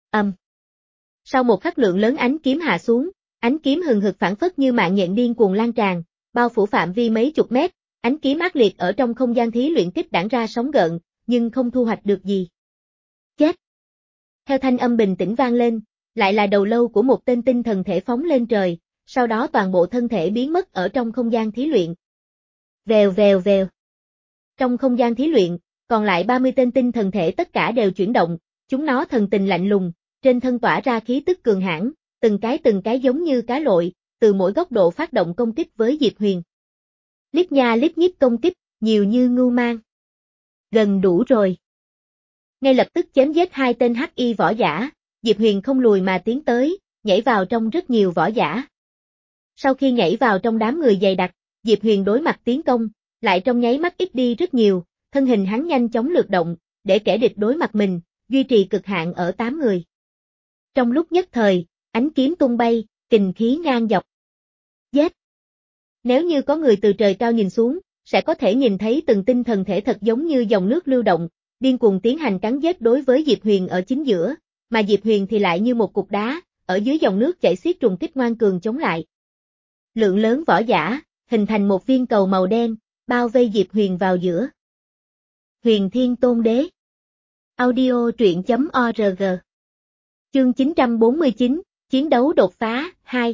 Âm. Sau một khắc lượng lớn ánh kiếm hạ xuống, ánh kiếm hừng hực phảng phất như mạng nhện điên cuồng lan tràn, bao phủ phạm vi mấy chục mét, ánh kiếm ác liệt ở trong không gian thí luyện kích đãng ra sóng gợn, nhưng không thu hoạch được gì. Chết. Theo thanh âm bình tĩnh vang lên, lại là đầu lâu của một tên tinh thần thể phóng lên trời, sau đó toàn bộ thân thể biến mất ở trong không gian thí luyện. Vèo vèo vèo. Trong không gian thí luyện, còn lại ba mươi tên tinh thần thể tất cả đều chuyển động, chúng nó thần tình lạnh lùng, trên thân tỏa ra khí tức cường hãn, từng cái từng cái giống như cá lội, từ mỗi góc độ phát động công kích với Diệp Huyền. Lít nha lít nhít công kích, nhiều như ngưu mang. Gần đủ rồi. Ngay lập tức chém giết hai tên hắc y võ giả, Diệp Huyền không lùi mà tiến tới, nhảy vào trong rất nhiều võ giả. Sau khi nhảy vào trong đám người dày đặc, Diệp Huyền đối mặt tiến công, lại trong nháy mắt ít đi rất nhiều, thân hình hắn nhanh chóng lược động, để kẻ địch đối mặt mình, duy trì cực hạn ở tám người. Trong lúc nhất thời, ánh kiếm tung bay, kình khí ngang dọc. Giết! Nếu như có người từ trời cao nhìn xuống, sẽ có thể nhìn thấy từng tinh thần thể thật giống như dòng nước lưu động, điên cuồng tiến hành cắn giết đối với Diệp Huyền ở chính giữa, mà Diệp Huyền thì lại như một cục đá, ở dưới dòng nước chảy xiết trùng kích ngoan cường chống lại. Lượng lớn võ giả, hình thành một viên cầu màu đen, bao vây Diệp Huyền vào giữa. Huyền Thiên Tôn Đế. Audio truyện chấm org. Chương chín trăm bốn mươi chín, Chiến đấu đột phá, hai.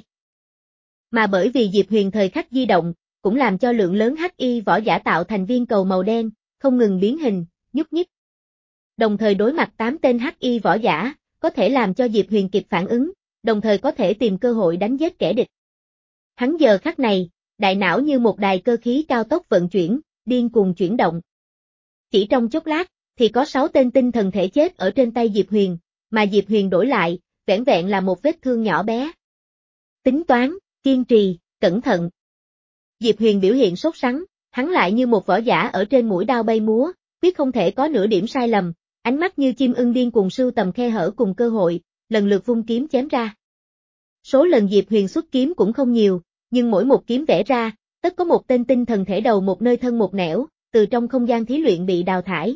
Mà bởi vì Diệp Huyền thời khắc di động, cũng làm cho lượng lớn hắc y võ giả tạo thành viên cầu màu đen, không ngừng biến hình, nhúc nhích. Đồng thời đối mặt tám tên hắc y võ giả, có thể làm cho Diệp Huyền kịp phản ứng, đồng thời có thể tìm cơ hội đánh giết kẻ địch. Hắn giờ khắc này, đại não như một đài cơ khí cao tốc vận chuyển, điên cuồng chuyển động. Chỉ trong chốc lát, thì có sáu tên tinh thần thể chết ở trên tay Diệp Huyền, mà Diệp Huyền đổi lại, vẻn vẹn là một vết thương nhỏ bé. Tính toán, kiên trì, cẩn thận. Diệp Huyền biểu hiện sốt sắng, hắn lại như một võ giả ở trên mũi đao bay múa, biết không thể có nửa điểm sai lầm, ánh mắt như chim ưng điên cuồng sưu tầm khe hở cùng cơ hội, lần lượt vung kiếm chém ra. Số lần Diệp Huyền xuất kiếm cũng không nhiều, nhưng mỗi một kiếm vẽ ra, tất có một tên tinh thần thể đầu một nơi thân một nẻo, từ trong không gian thí luyện bị đào thải.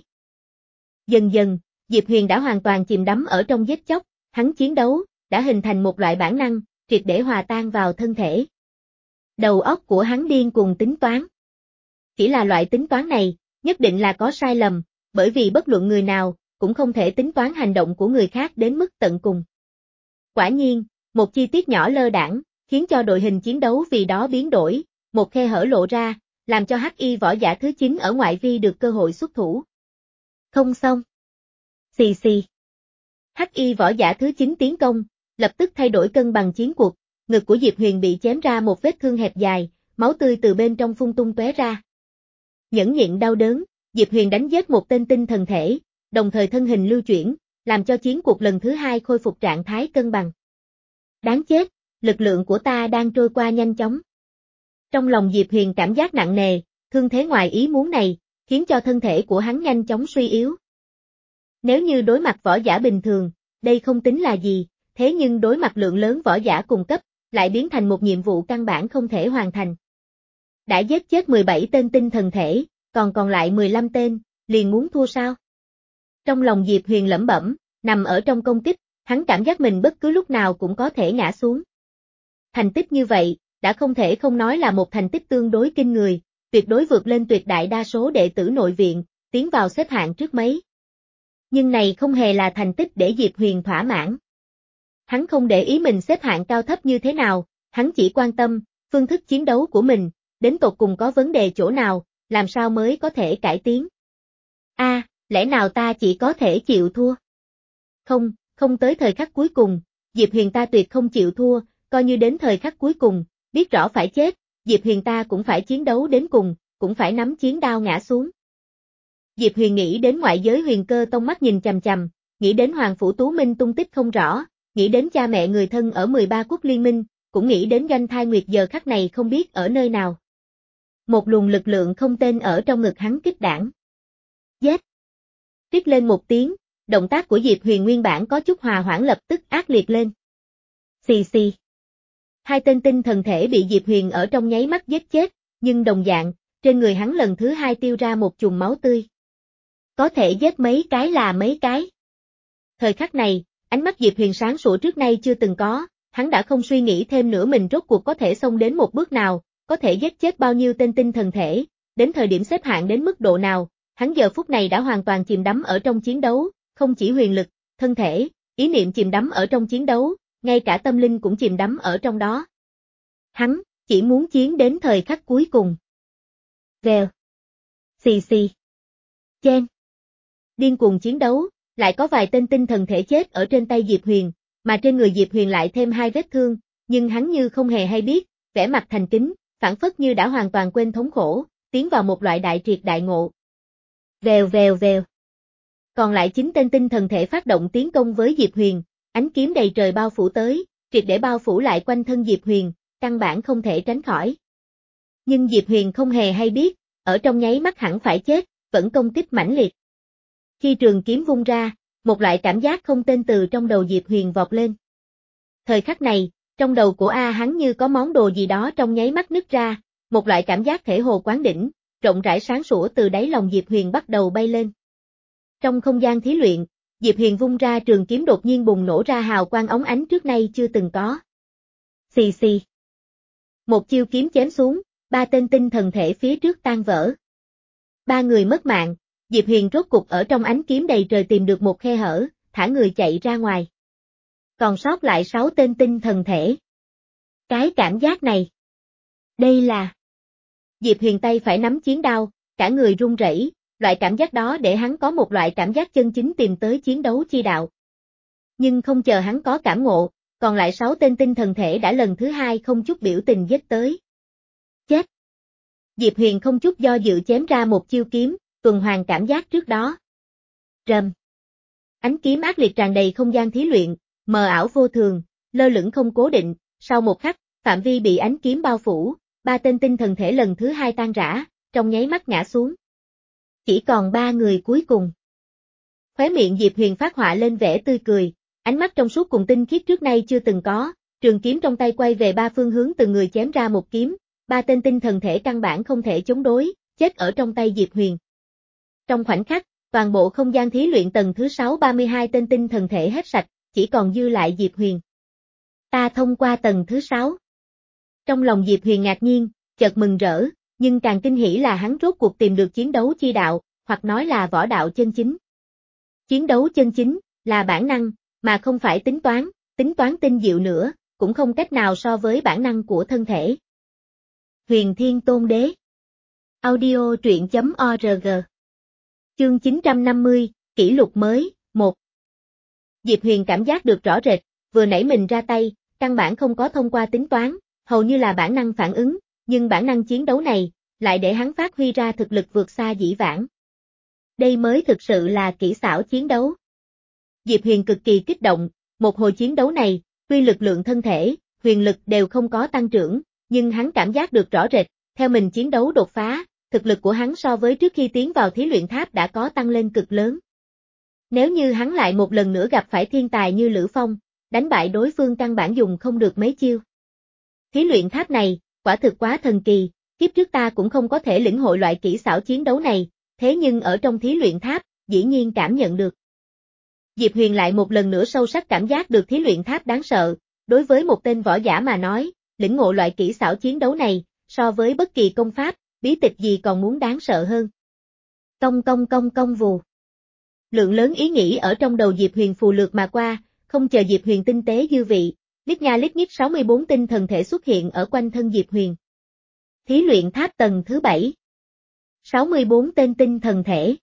Dần dần, Diệp Huyền đã hoàn toàn chìm đắm ở trong giết chóc, hắn chiến đấu, đã hình thành một loại bản năng, triệt để hòa tan vào thân thể. Đầu óc của hắn điên cuồng tính toán. Chỉ là loại tính toán này, nhất định là có sai lầm, bởi vì bất luận người nào, cũng không thể tính toán hành động của người khác đến mức tận cùng. Quả nhiên, một chi tiết nhỏ lơ đãng, khiến cho đội hình chiến đấu vì đó biến đổi, một khe hở lộ ra, làm cho hắc y võ giả thứ chín ở ngoại vi được cơ hội xuất thủ. Không xong. Xì xì. Hắc y võ giả thứ chín tiến công, lập tức thay đổi cân bằng chiến cuộc, ngực của Diệp Huyền bị chém ra một vết thương hẹp dài, máu tươi từ bên trong phun tung tóe ra. Nhẫn nhịn đau đớn, Diệp Huyền đánh giết một tên tinh thần thể, đồng thời thân hình lưu chuyển, làm cho chiến cuộc lần thứ hai khôi phục trạng thái cân bằng. Đáng chết, lực lượng của ta đang trôi qua nhanh chóng. Trong lòng Diệp Huyền cảm giác nặng nề, thương thế ngoài ý muốn này, khiến cho thân thể của hắn nhanh chóng suy yếu. Nếu như đối mặt võ giả bình thường, đây không tính là gì, thế nhưng đối mặt lượng lớn võ giả cùng cấp, lại biến thành một nhiệm vụ căn bản không thể hoàn thành. Đã giết chết mười bảy tên tinh thần thể, còn còn lại mười lăm tên, liền muốn thua sao? Trong lòng Diệp Huyền lẩm bẩm, nằm ở trong công kích, hắn cảm giác mình bất cứ lúc nào cũng có thể ngã xuống. Thành tích như vậy, đã không thể không nói là một thành tích tương đối kinh người, tuyệt đối vượt lên tuyệt đại đa số đệ tử nội viện, tiến vào xếp hạng trước mấy. Nhưng này không hề là thành tích để Diệp Huyền thỏa mãn. Hắn không để ý mình xếp hạng cao thấp như thế nào, hắn chỉ quan tâm, phương thức chiến đấu của mình, đến tột cùng có vấn đề chỗ nào, làm sao mới có thể cải tiến. A, à, lẽ nào ta chỉ có thể chịu thua? Không, không tới thời khắc cuối cùng, Diệp Huyền ta tuyệt không chịu thua, coi như đến thời khắc cuối cùng, biết rõ phải chết, Diệp Huyền ta cũng phải chiến đấu đến cùng, cũng phải nắm chiến đao ngã xuống. Diệp Huyền nghĩ đến ngoại giới Huyền Cơ Tông mắt nhìn chằm chằm, nghĩ đến Hoàng Phủ Tú Minh tung tích không rõ, nghĩ đến cha mẹ người thân ở mười ba quốc liên minh, cũng nghĩ đến Doanh Thai Nguyệt giờ khắc này không biết ở nơi nào. Một luồng lực lượng không tên ở trong ngực hắn kích đảng. Giết! Rít lên một tiếng, động tác của Diệp Huyền nguyên bản có chút hòa hoãn lập tức ác liệt lên. Xì xì. Hai tên tinh thần thể bị Diệp Huyền ở trong nháy mắt giết chết, nhưng đồng dạng, trên người hắn lần thứ hai tiêu ra một chùm máu tươi. Có thể giết mấy cái là mấy cái. Thời khắc này, Ánh mắt Diệp Huyền sáng sủa trước nay chưa từng có, hắn đã không suy nghĩ thêm nữa mình rốt cuộc có thể xông đến một bước nào, có thể giết chết bao nhiêu tên tinh thần thể, đến thời điểm xếp hạng đến mức độ nào, hắn giờ phút này đã hoàn toàn chìm đắm ở trong chiến đấu, không chỉ huyền lực, thân thể, ý niệm chìm đắm ở trong chiến đấu, ngay cả tâm linh cũng chìm đắm ở trong đó. Hắn chỉ muốn chiến đến thời khắc cuối cùng. Vèo. Xì xì. Chen. Điên cuồng chiến đấu, lại có vài tên tinh thần thể chết ở trên tay Diệp Huyền, mà trên người Diệp Huyền lại thêm hai vết thương, nhưng hắn như không hề hay biết, vẻ mặt thành kính, phảng phất như đã hoàn toàn quên thống khổ, tiến vào một loại đại triệt đại ngộ. Vèo vèo vèo. Còn lại chín tên tinh thần thể phát động tiến công với Diệp Huyền, ánh kiếm đầy trời bao phủ tới, triệt để bao phủ lại quanh thân Diệp Huyền, căn bản không thể tránh khỏi. Nhưng Diệp Huyền không hề hay biết, ở trong nháy mắt hẳn phải chết, vẫn công kích mãnh liệt. Khi trường kiếm vung ra, một loại cảm giác không tên từ trong đầu Diệp Huyền vọt lên. Thời khắc này, trong đầu của A hắn như có món đồ gì đó trong nháy mắt nứt ra, một loại cảm giác thể hồ quán đỉnh, rộng rãi sáng sủa từ đáy lòng Diệp Huyền bắt đầu bay lên. Trong không gian thí luyện, Diệp Huyền vung ra trường kiếm đột nhiên bùng nổ ra hào quang óng ánh trước nay chưa từng có. Xì xì. Một chiêu kiếm chém xuống, ba tên tinh thần thể phía trước tan vỡ. Ba người mất mạng, Diệp Huyền rốt cục ở trong ánh kiếm đầy trời tìm được một khe hở, thả người chạy ra ngoài. Còn sót lại sáu tên tinh thần thể. Cái cảm giác này. Đây là... Diệp Huyền tay phải nắm chiến đao, cả người run rẩy, loại cảm giác đó để hắn có một loại cảm giác chân chính tìm tới chiến đấu chi đạo. Nhưng không chờ hắn có cảm ngộ, còn lại sáu tên tinh thần thể đã lần thứ hai không chút biểu tình giết tới. Chết! Diệp Huyền không chút do dự chém ra một chiêu kiếm, tuần hoàn cảm giác trước đó. Rầm! Ánh kiếm ác liệt tràn đầy không gian thí luyện, mờ ảo vô thường, lơ lửng không cố định, sau một khắc, phạm vi bị ánh kiếm bao phủ, ba tên tinh thần thể lần thứ hai tan rã, trong nháy mắt ngã xuống. Chỉ còn ba người cuối cùng. Khóe miệng Diệp Huyền phát họa lên vẻ tươi cười, ánh mắt trong suốt cùng tinh khiết trước nay chưa từng có, trường kiếm trong tay quay về ba phương hướng từng người chém ra một kiếm, ba tên tinh thần thể căn bản không thể chống đối, chết ở trong tay Diệp Huyền. Trong khoảnh khắc, toàn bộ không gian thí luyện tầng thứ sáu ba mươi hai tên tinh thần thể hết sạch, chỉ còn dư lại Diệp Huyền. Ta thông qua tầng thứ sáu. Trong lòng Diệp Huyền ngạc nhiên, chợt mừng rỡ, nhưng càng kinh hỉ là hắn rốt cuộc tìm được chiến đấu chi đạo, hoặc nói là võ đạo chân chính. Chiến đấu chân chính, là bản năng, mà không phải tính toán, tính toán tinh diệu nữa, cũng không cách nào so với bản năng của thân thể. Huyền Thiên Tôn Đế. Audio truyện chấm org. Chương chín trăm năm mươi, kỷ lục mới, một. Diệp Huyền cảm giác được rõ rệt, vừa nãy mình ra tay, căn bản không có thông qua tính toán, hầu như là bản năng phản ứng, nhưng bản năng chiến đấu này, lại để hắn phát huy ra thực lực vượt xa dĩ vãng. Đây mới thực sự là kỹ xảo chiến đấu. Diệp Huyền cực kỳ kích động, một hồi chiến đấu này, tuy lực lượng thân thể, huyền lực đều không có tăng trưởng, nhưng hắn cảm giác được rõ rệt, theo mình chiến đấu đột phá, thực lực của hắn so với trước khi tiến vào thí luyện tháp đã có tăng lên cực lớn. Nếu như hắn lại một lần nữa gặp phải thiên tài như Lữ Phong, đánh bại đối phương căn bản dùng không được mấy chiêu. Thí luyện tháp này, quả thực quá thần kỳ, kiếp trước ta cũng không có thể lĩnh hội loại kỹ xảo chiến đấu này, thế nhưng ở trong thí luyện tháp, dĩ nhiên cảm nhận được. Diệp Huyền lại một lần nữa sâu sắc cảm giác được thí luyện tháp đáng sợ, đối với một tên võ giả mà nói, lĩnh ngộ loại kỹ xảo chiến đấu này, so với bất kỳ công pháp, bí tịch gì còn muốn đáng sợ hơn. Công công công công vù. Lượng lớn ý nghĩ ở trong đầu Diệp Huyền phù lượt mà qua, không chờ Diệp Huyền tinh tế dư vị, lít nha lít nhít sáu mươi bốn tinh thần thể xuất hiện ở quanh thân Diệp Huyền. Thí luyện tháp tầng thứ bảy. sáu mươi bốn tên tinh thần thể.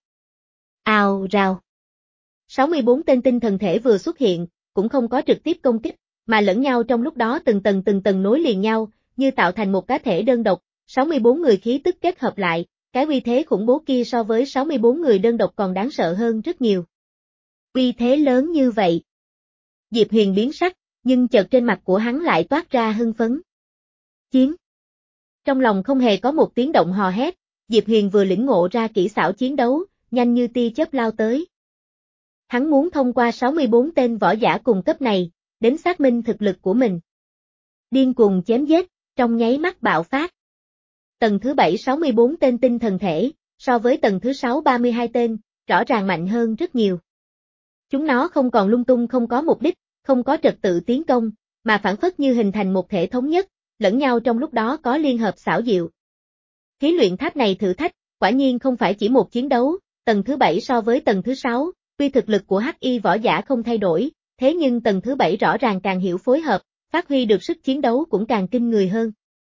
Ào rào. sáu mươi bốn tên tinh thần thể vừa xuất hiện, cũng không có trực tiếp công kích, mà lẫn nhau trong lúc đó từng tầng từng tầng nối liền nhau, như tạo thành một cá thể đơn độc, sáu mươi bốn người khí tức kết hợp lại, cái uy thế khủng bố kia so với sáu mươi bốn người đơn độc còn đáng sợ hơn rất nhiều. Uy thế lớn như vậy. Diệp Huyền biến sắc, nhưng chợt trên mặt của hắn lại toát ra hưng phấn. Chiến. Trong lòng không hề có một tiếng động hò hét, Diệp Huyền vừa lĩnh ngộ ra kỹ xảo chiến đấu, nhanh như tia chớp lao tới. Hắn muốn thông qua sáu mươi bốn tên võ giả cùng cấp này, đến xác minh thực lực của mình. Điên cuồng chém giết, trong nháy mắt bạo phát. Tầng thứ bảy sáu mươi bốn tên tinh thần thể, so với tầng thứ sáu ba mươi hai tên, rõ ràng mạnh hơn rất nhiều. Chúng nó không còn lung tung không có mục đích, không có trật tự tiến công, mà phản phất như hình thành một thể thống nhất, lẫn nhau trong lúc đó có liên hợp xảo diệu. Thí luyện tháp này thử thách, quả nhiên không phải chỉ một chiến đấu, tầng thứ bảy so với tầng thứ sáu, tuy thực lực của hắc y võ giả không thay đổi, thế nhưng tầng thứ bảy rõ ràng càng hiểu phối hợp, phát huy được sức chiến đấu cũng càng kinh người hơn.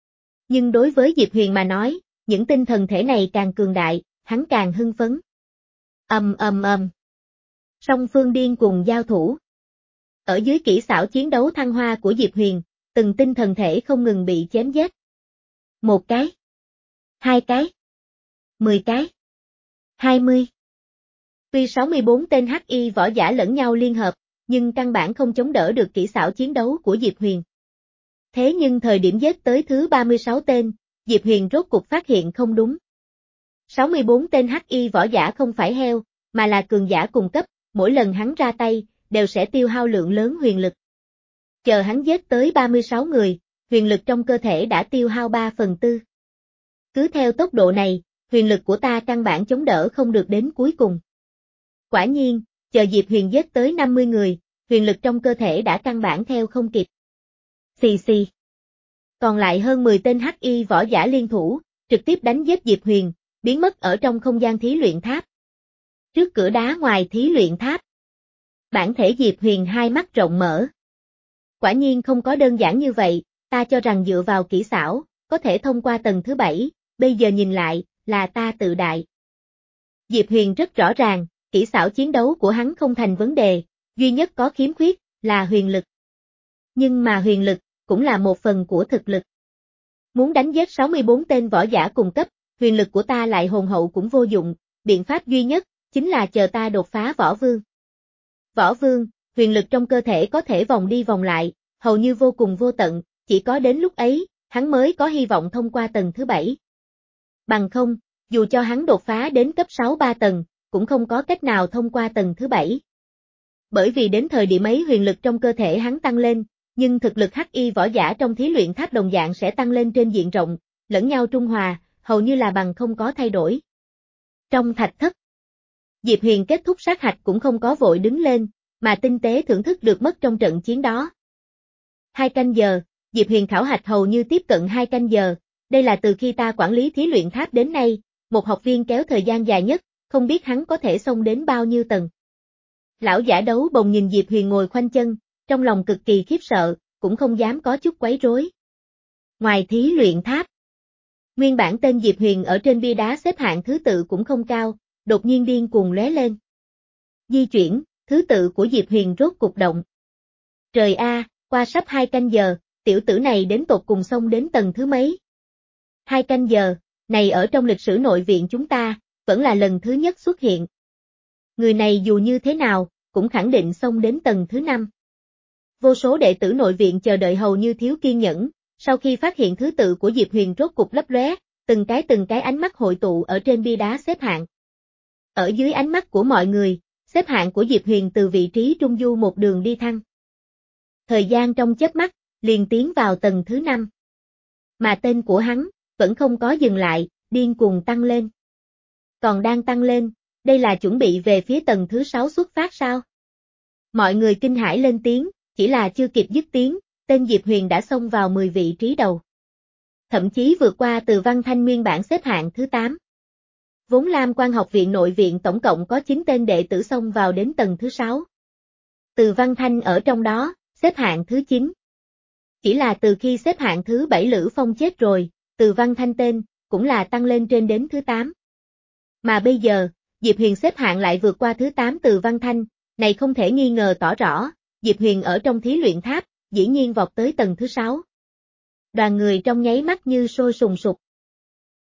Nhưng đối với Diệp Huyền mà nói, những tinh thần thể này càng cường đại, hắn càng hưng phấn. Ầm ầm ầm. Song phương điên cùng giao thủ. Ở dưới kỹ xảo chiến đấu thăng hoa của Diệp Huyền, từng tinh thần thể không ngừng bị chém giết. Một cái, hai cái, mười cái, hai mươi. Tuy sáu mươi bốn tên hắc y võ giả lẫn nhau liên hợp, nhưng căn bản không chống đỡ được kỹ xảo chiến đấu của Diệp Huyền. Thế nhưng thời điểm giết tới thứ ba mươi sáu tên, Diệp Huyền rốt cục phát hiện không đúng. sáu mươi bốn tên hắc y võ giả không phải heo, mà là cường giả cùng cấp, mỗi lần hắn ra tay, đều sẽ tiêu hao lượng lớn huyền lực. Chờ hắn giết tới ba mươi sáu người, huyền lực trong cơ thể đã tiêu hao ba phần tư. Cứ theo tốc độ này, huyền lực của ta căn bản chống đỡ không được đến cuối cùng. Quả nhiên, chờ Diệp Huyền giết tới năm mươi người, huyền lực trong cơ thể đã căn bản theo không kịp. Xì xì. Còn lại hơn mười tên hắc y võ giả liên thủ, trực tiếp đánh giết Diệp Huyền, biến mất ở trong không gian thí luyện tháp. Trước cửa đá ngoài thí luyện tháp, bản thể Diệp Huyền hai mắt rộng mở. Quả nhiên không có đơn giản như vậy, ta cho rằng dựa vào kỹ xảo, có thể thông qua tầng thứ bảy, bây giờ nhìn lại, là ta tự đại. Diệp Huyền rất rõ ràng, kỹ xảo chiến đấu của hắn không thành vấn đề, duy nhất có khiếm khuyết, là huyền lực. Nhưng mà huyền lực, cũng là một phần của thực lực. Muốn đánh giết sáu mươi bốn tên võ giả cùng cấp, huyền lực của ta lại hồn hậu cũng vô dụng, biện pháp duy nhất, chính là chờ ta đột phá võ vương. Võ vương, huyền lực trong cơ thể có thể vòng đi vòng lại, hầu như vô cùng vô tận, chỉ có đến lúc ấy, hắn mới có hy vọng thông qua tầng thứ bảy. Bằng không, dù cho hắn đột phá đến cấp sáu ba tầng, cũng không có cách nào thông qua tầng thứ bảy. Bởi vì đến thời điểm ấy huyền lực trong cơ thể hắn tăng lên, nhưng thực lực hắc y võ giả trong thí luyện tháp đồng dạng sẽ tăng lên trên diện rộng, lẫn nhau trung hòa, hầu như là bằng không có thay đổi. Trong thạch thất, Diệp Huyền kết thúc sát hạch cũng không có vội đứng lên, mà tinh tế thưởng thức được mất trong trận chiến đó. Hai canh giờ, Diệp Huyền khảo hạch hầu như tiếp cận hai canh giờ, đây là từ khi ta quản lý thí luyện tháp đến nay, một học viên kéo thời gian dài nhất, không biết hắn có thể xông đến bao nhiêu tầng. Lão giả đấu bồng nhìn Diệp Huyền ngồi khoanh chân, trong lòng cực kỳ khiếp sợ, cũng không dám có chút quấy rối. Ngoài thí luyện tháp, nguyên bản tên Diệp Huyền ở trên bia đá xếp hạng thứ tự cũng không cao, đột nhiên điên cuồng lóe lên. Di chuyển, thứ tự của Diệp Huyền rốt cục động. Trời a, qua sắp hai canh giờ, tiểu tử này đến tột cùng xông đến tầng thứ mấy? Hai canh giờ, này ở trong lịch sử nội viện chúng ta, vẫn là lần thứ nhất xuất hiện. Người này dù như thế nào, cũng khẳng định xông đến tầng thứ năm. Vô số đệ tử nội viện chờ đợi hầu như thiếu kiên nhẫn, sau khi phát hiện thứ tự của Diệp Huyền rốt cục lấp lóe, từng cái từng cái ánh mắt hội tụ ở trên bia đá xếp hạng. Ở dưới ánh mắt của mọi người, xếp hạng của Diệp Huyền từ vị trí trung du một đường đi thăng. Thời gian trong chớp mắt, liền tiến vào tầng thứ năm. Mà tên của hắn, vẫn không có dừng lại, điên cuồng tăng lên. Còn đang tăng lên, đây là chuẩn bị về phía tầng thứ sáu xuất phát sao? Mọi người kinh hãi lên tiếng, chỉ là chưa kịp dứt tiếng, tên Diệp Huyền đã xông vào mười vị trí đầu. Thậm chí vượt qua Từ Văn Thanh nguyên bản xếp hạng thứ tám. Vốn Lam Quan học viện nội viện tổng cộng có chín tên đệ tử xông vào đến tầng thứ sáu. Từ Văn Thanh ở trong đó, xếp hạng thứ chín. Chỉ là từ khi xếp hạng thứ bảy Lữ Phong chết rồi, Từ Văn Thanh tên, cũng là tăng lên trên đến thứ tám. Mà bây giờ, Diệp Huyền xếp hạng lại vượt qua thứ tám Từ Văn Thanh, này không thể nghi ngờ tỏ rõ, Diệp Huyền ở trong thí luyện tháp, dĩ nhiên vọt tới tầng thứ sáu. Đoàn người trong nháy mắt như sôi sùng sục.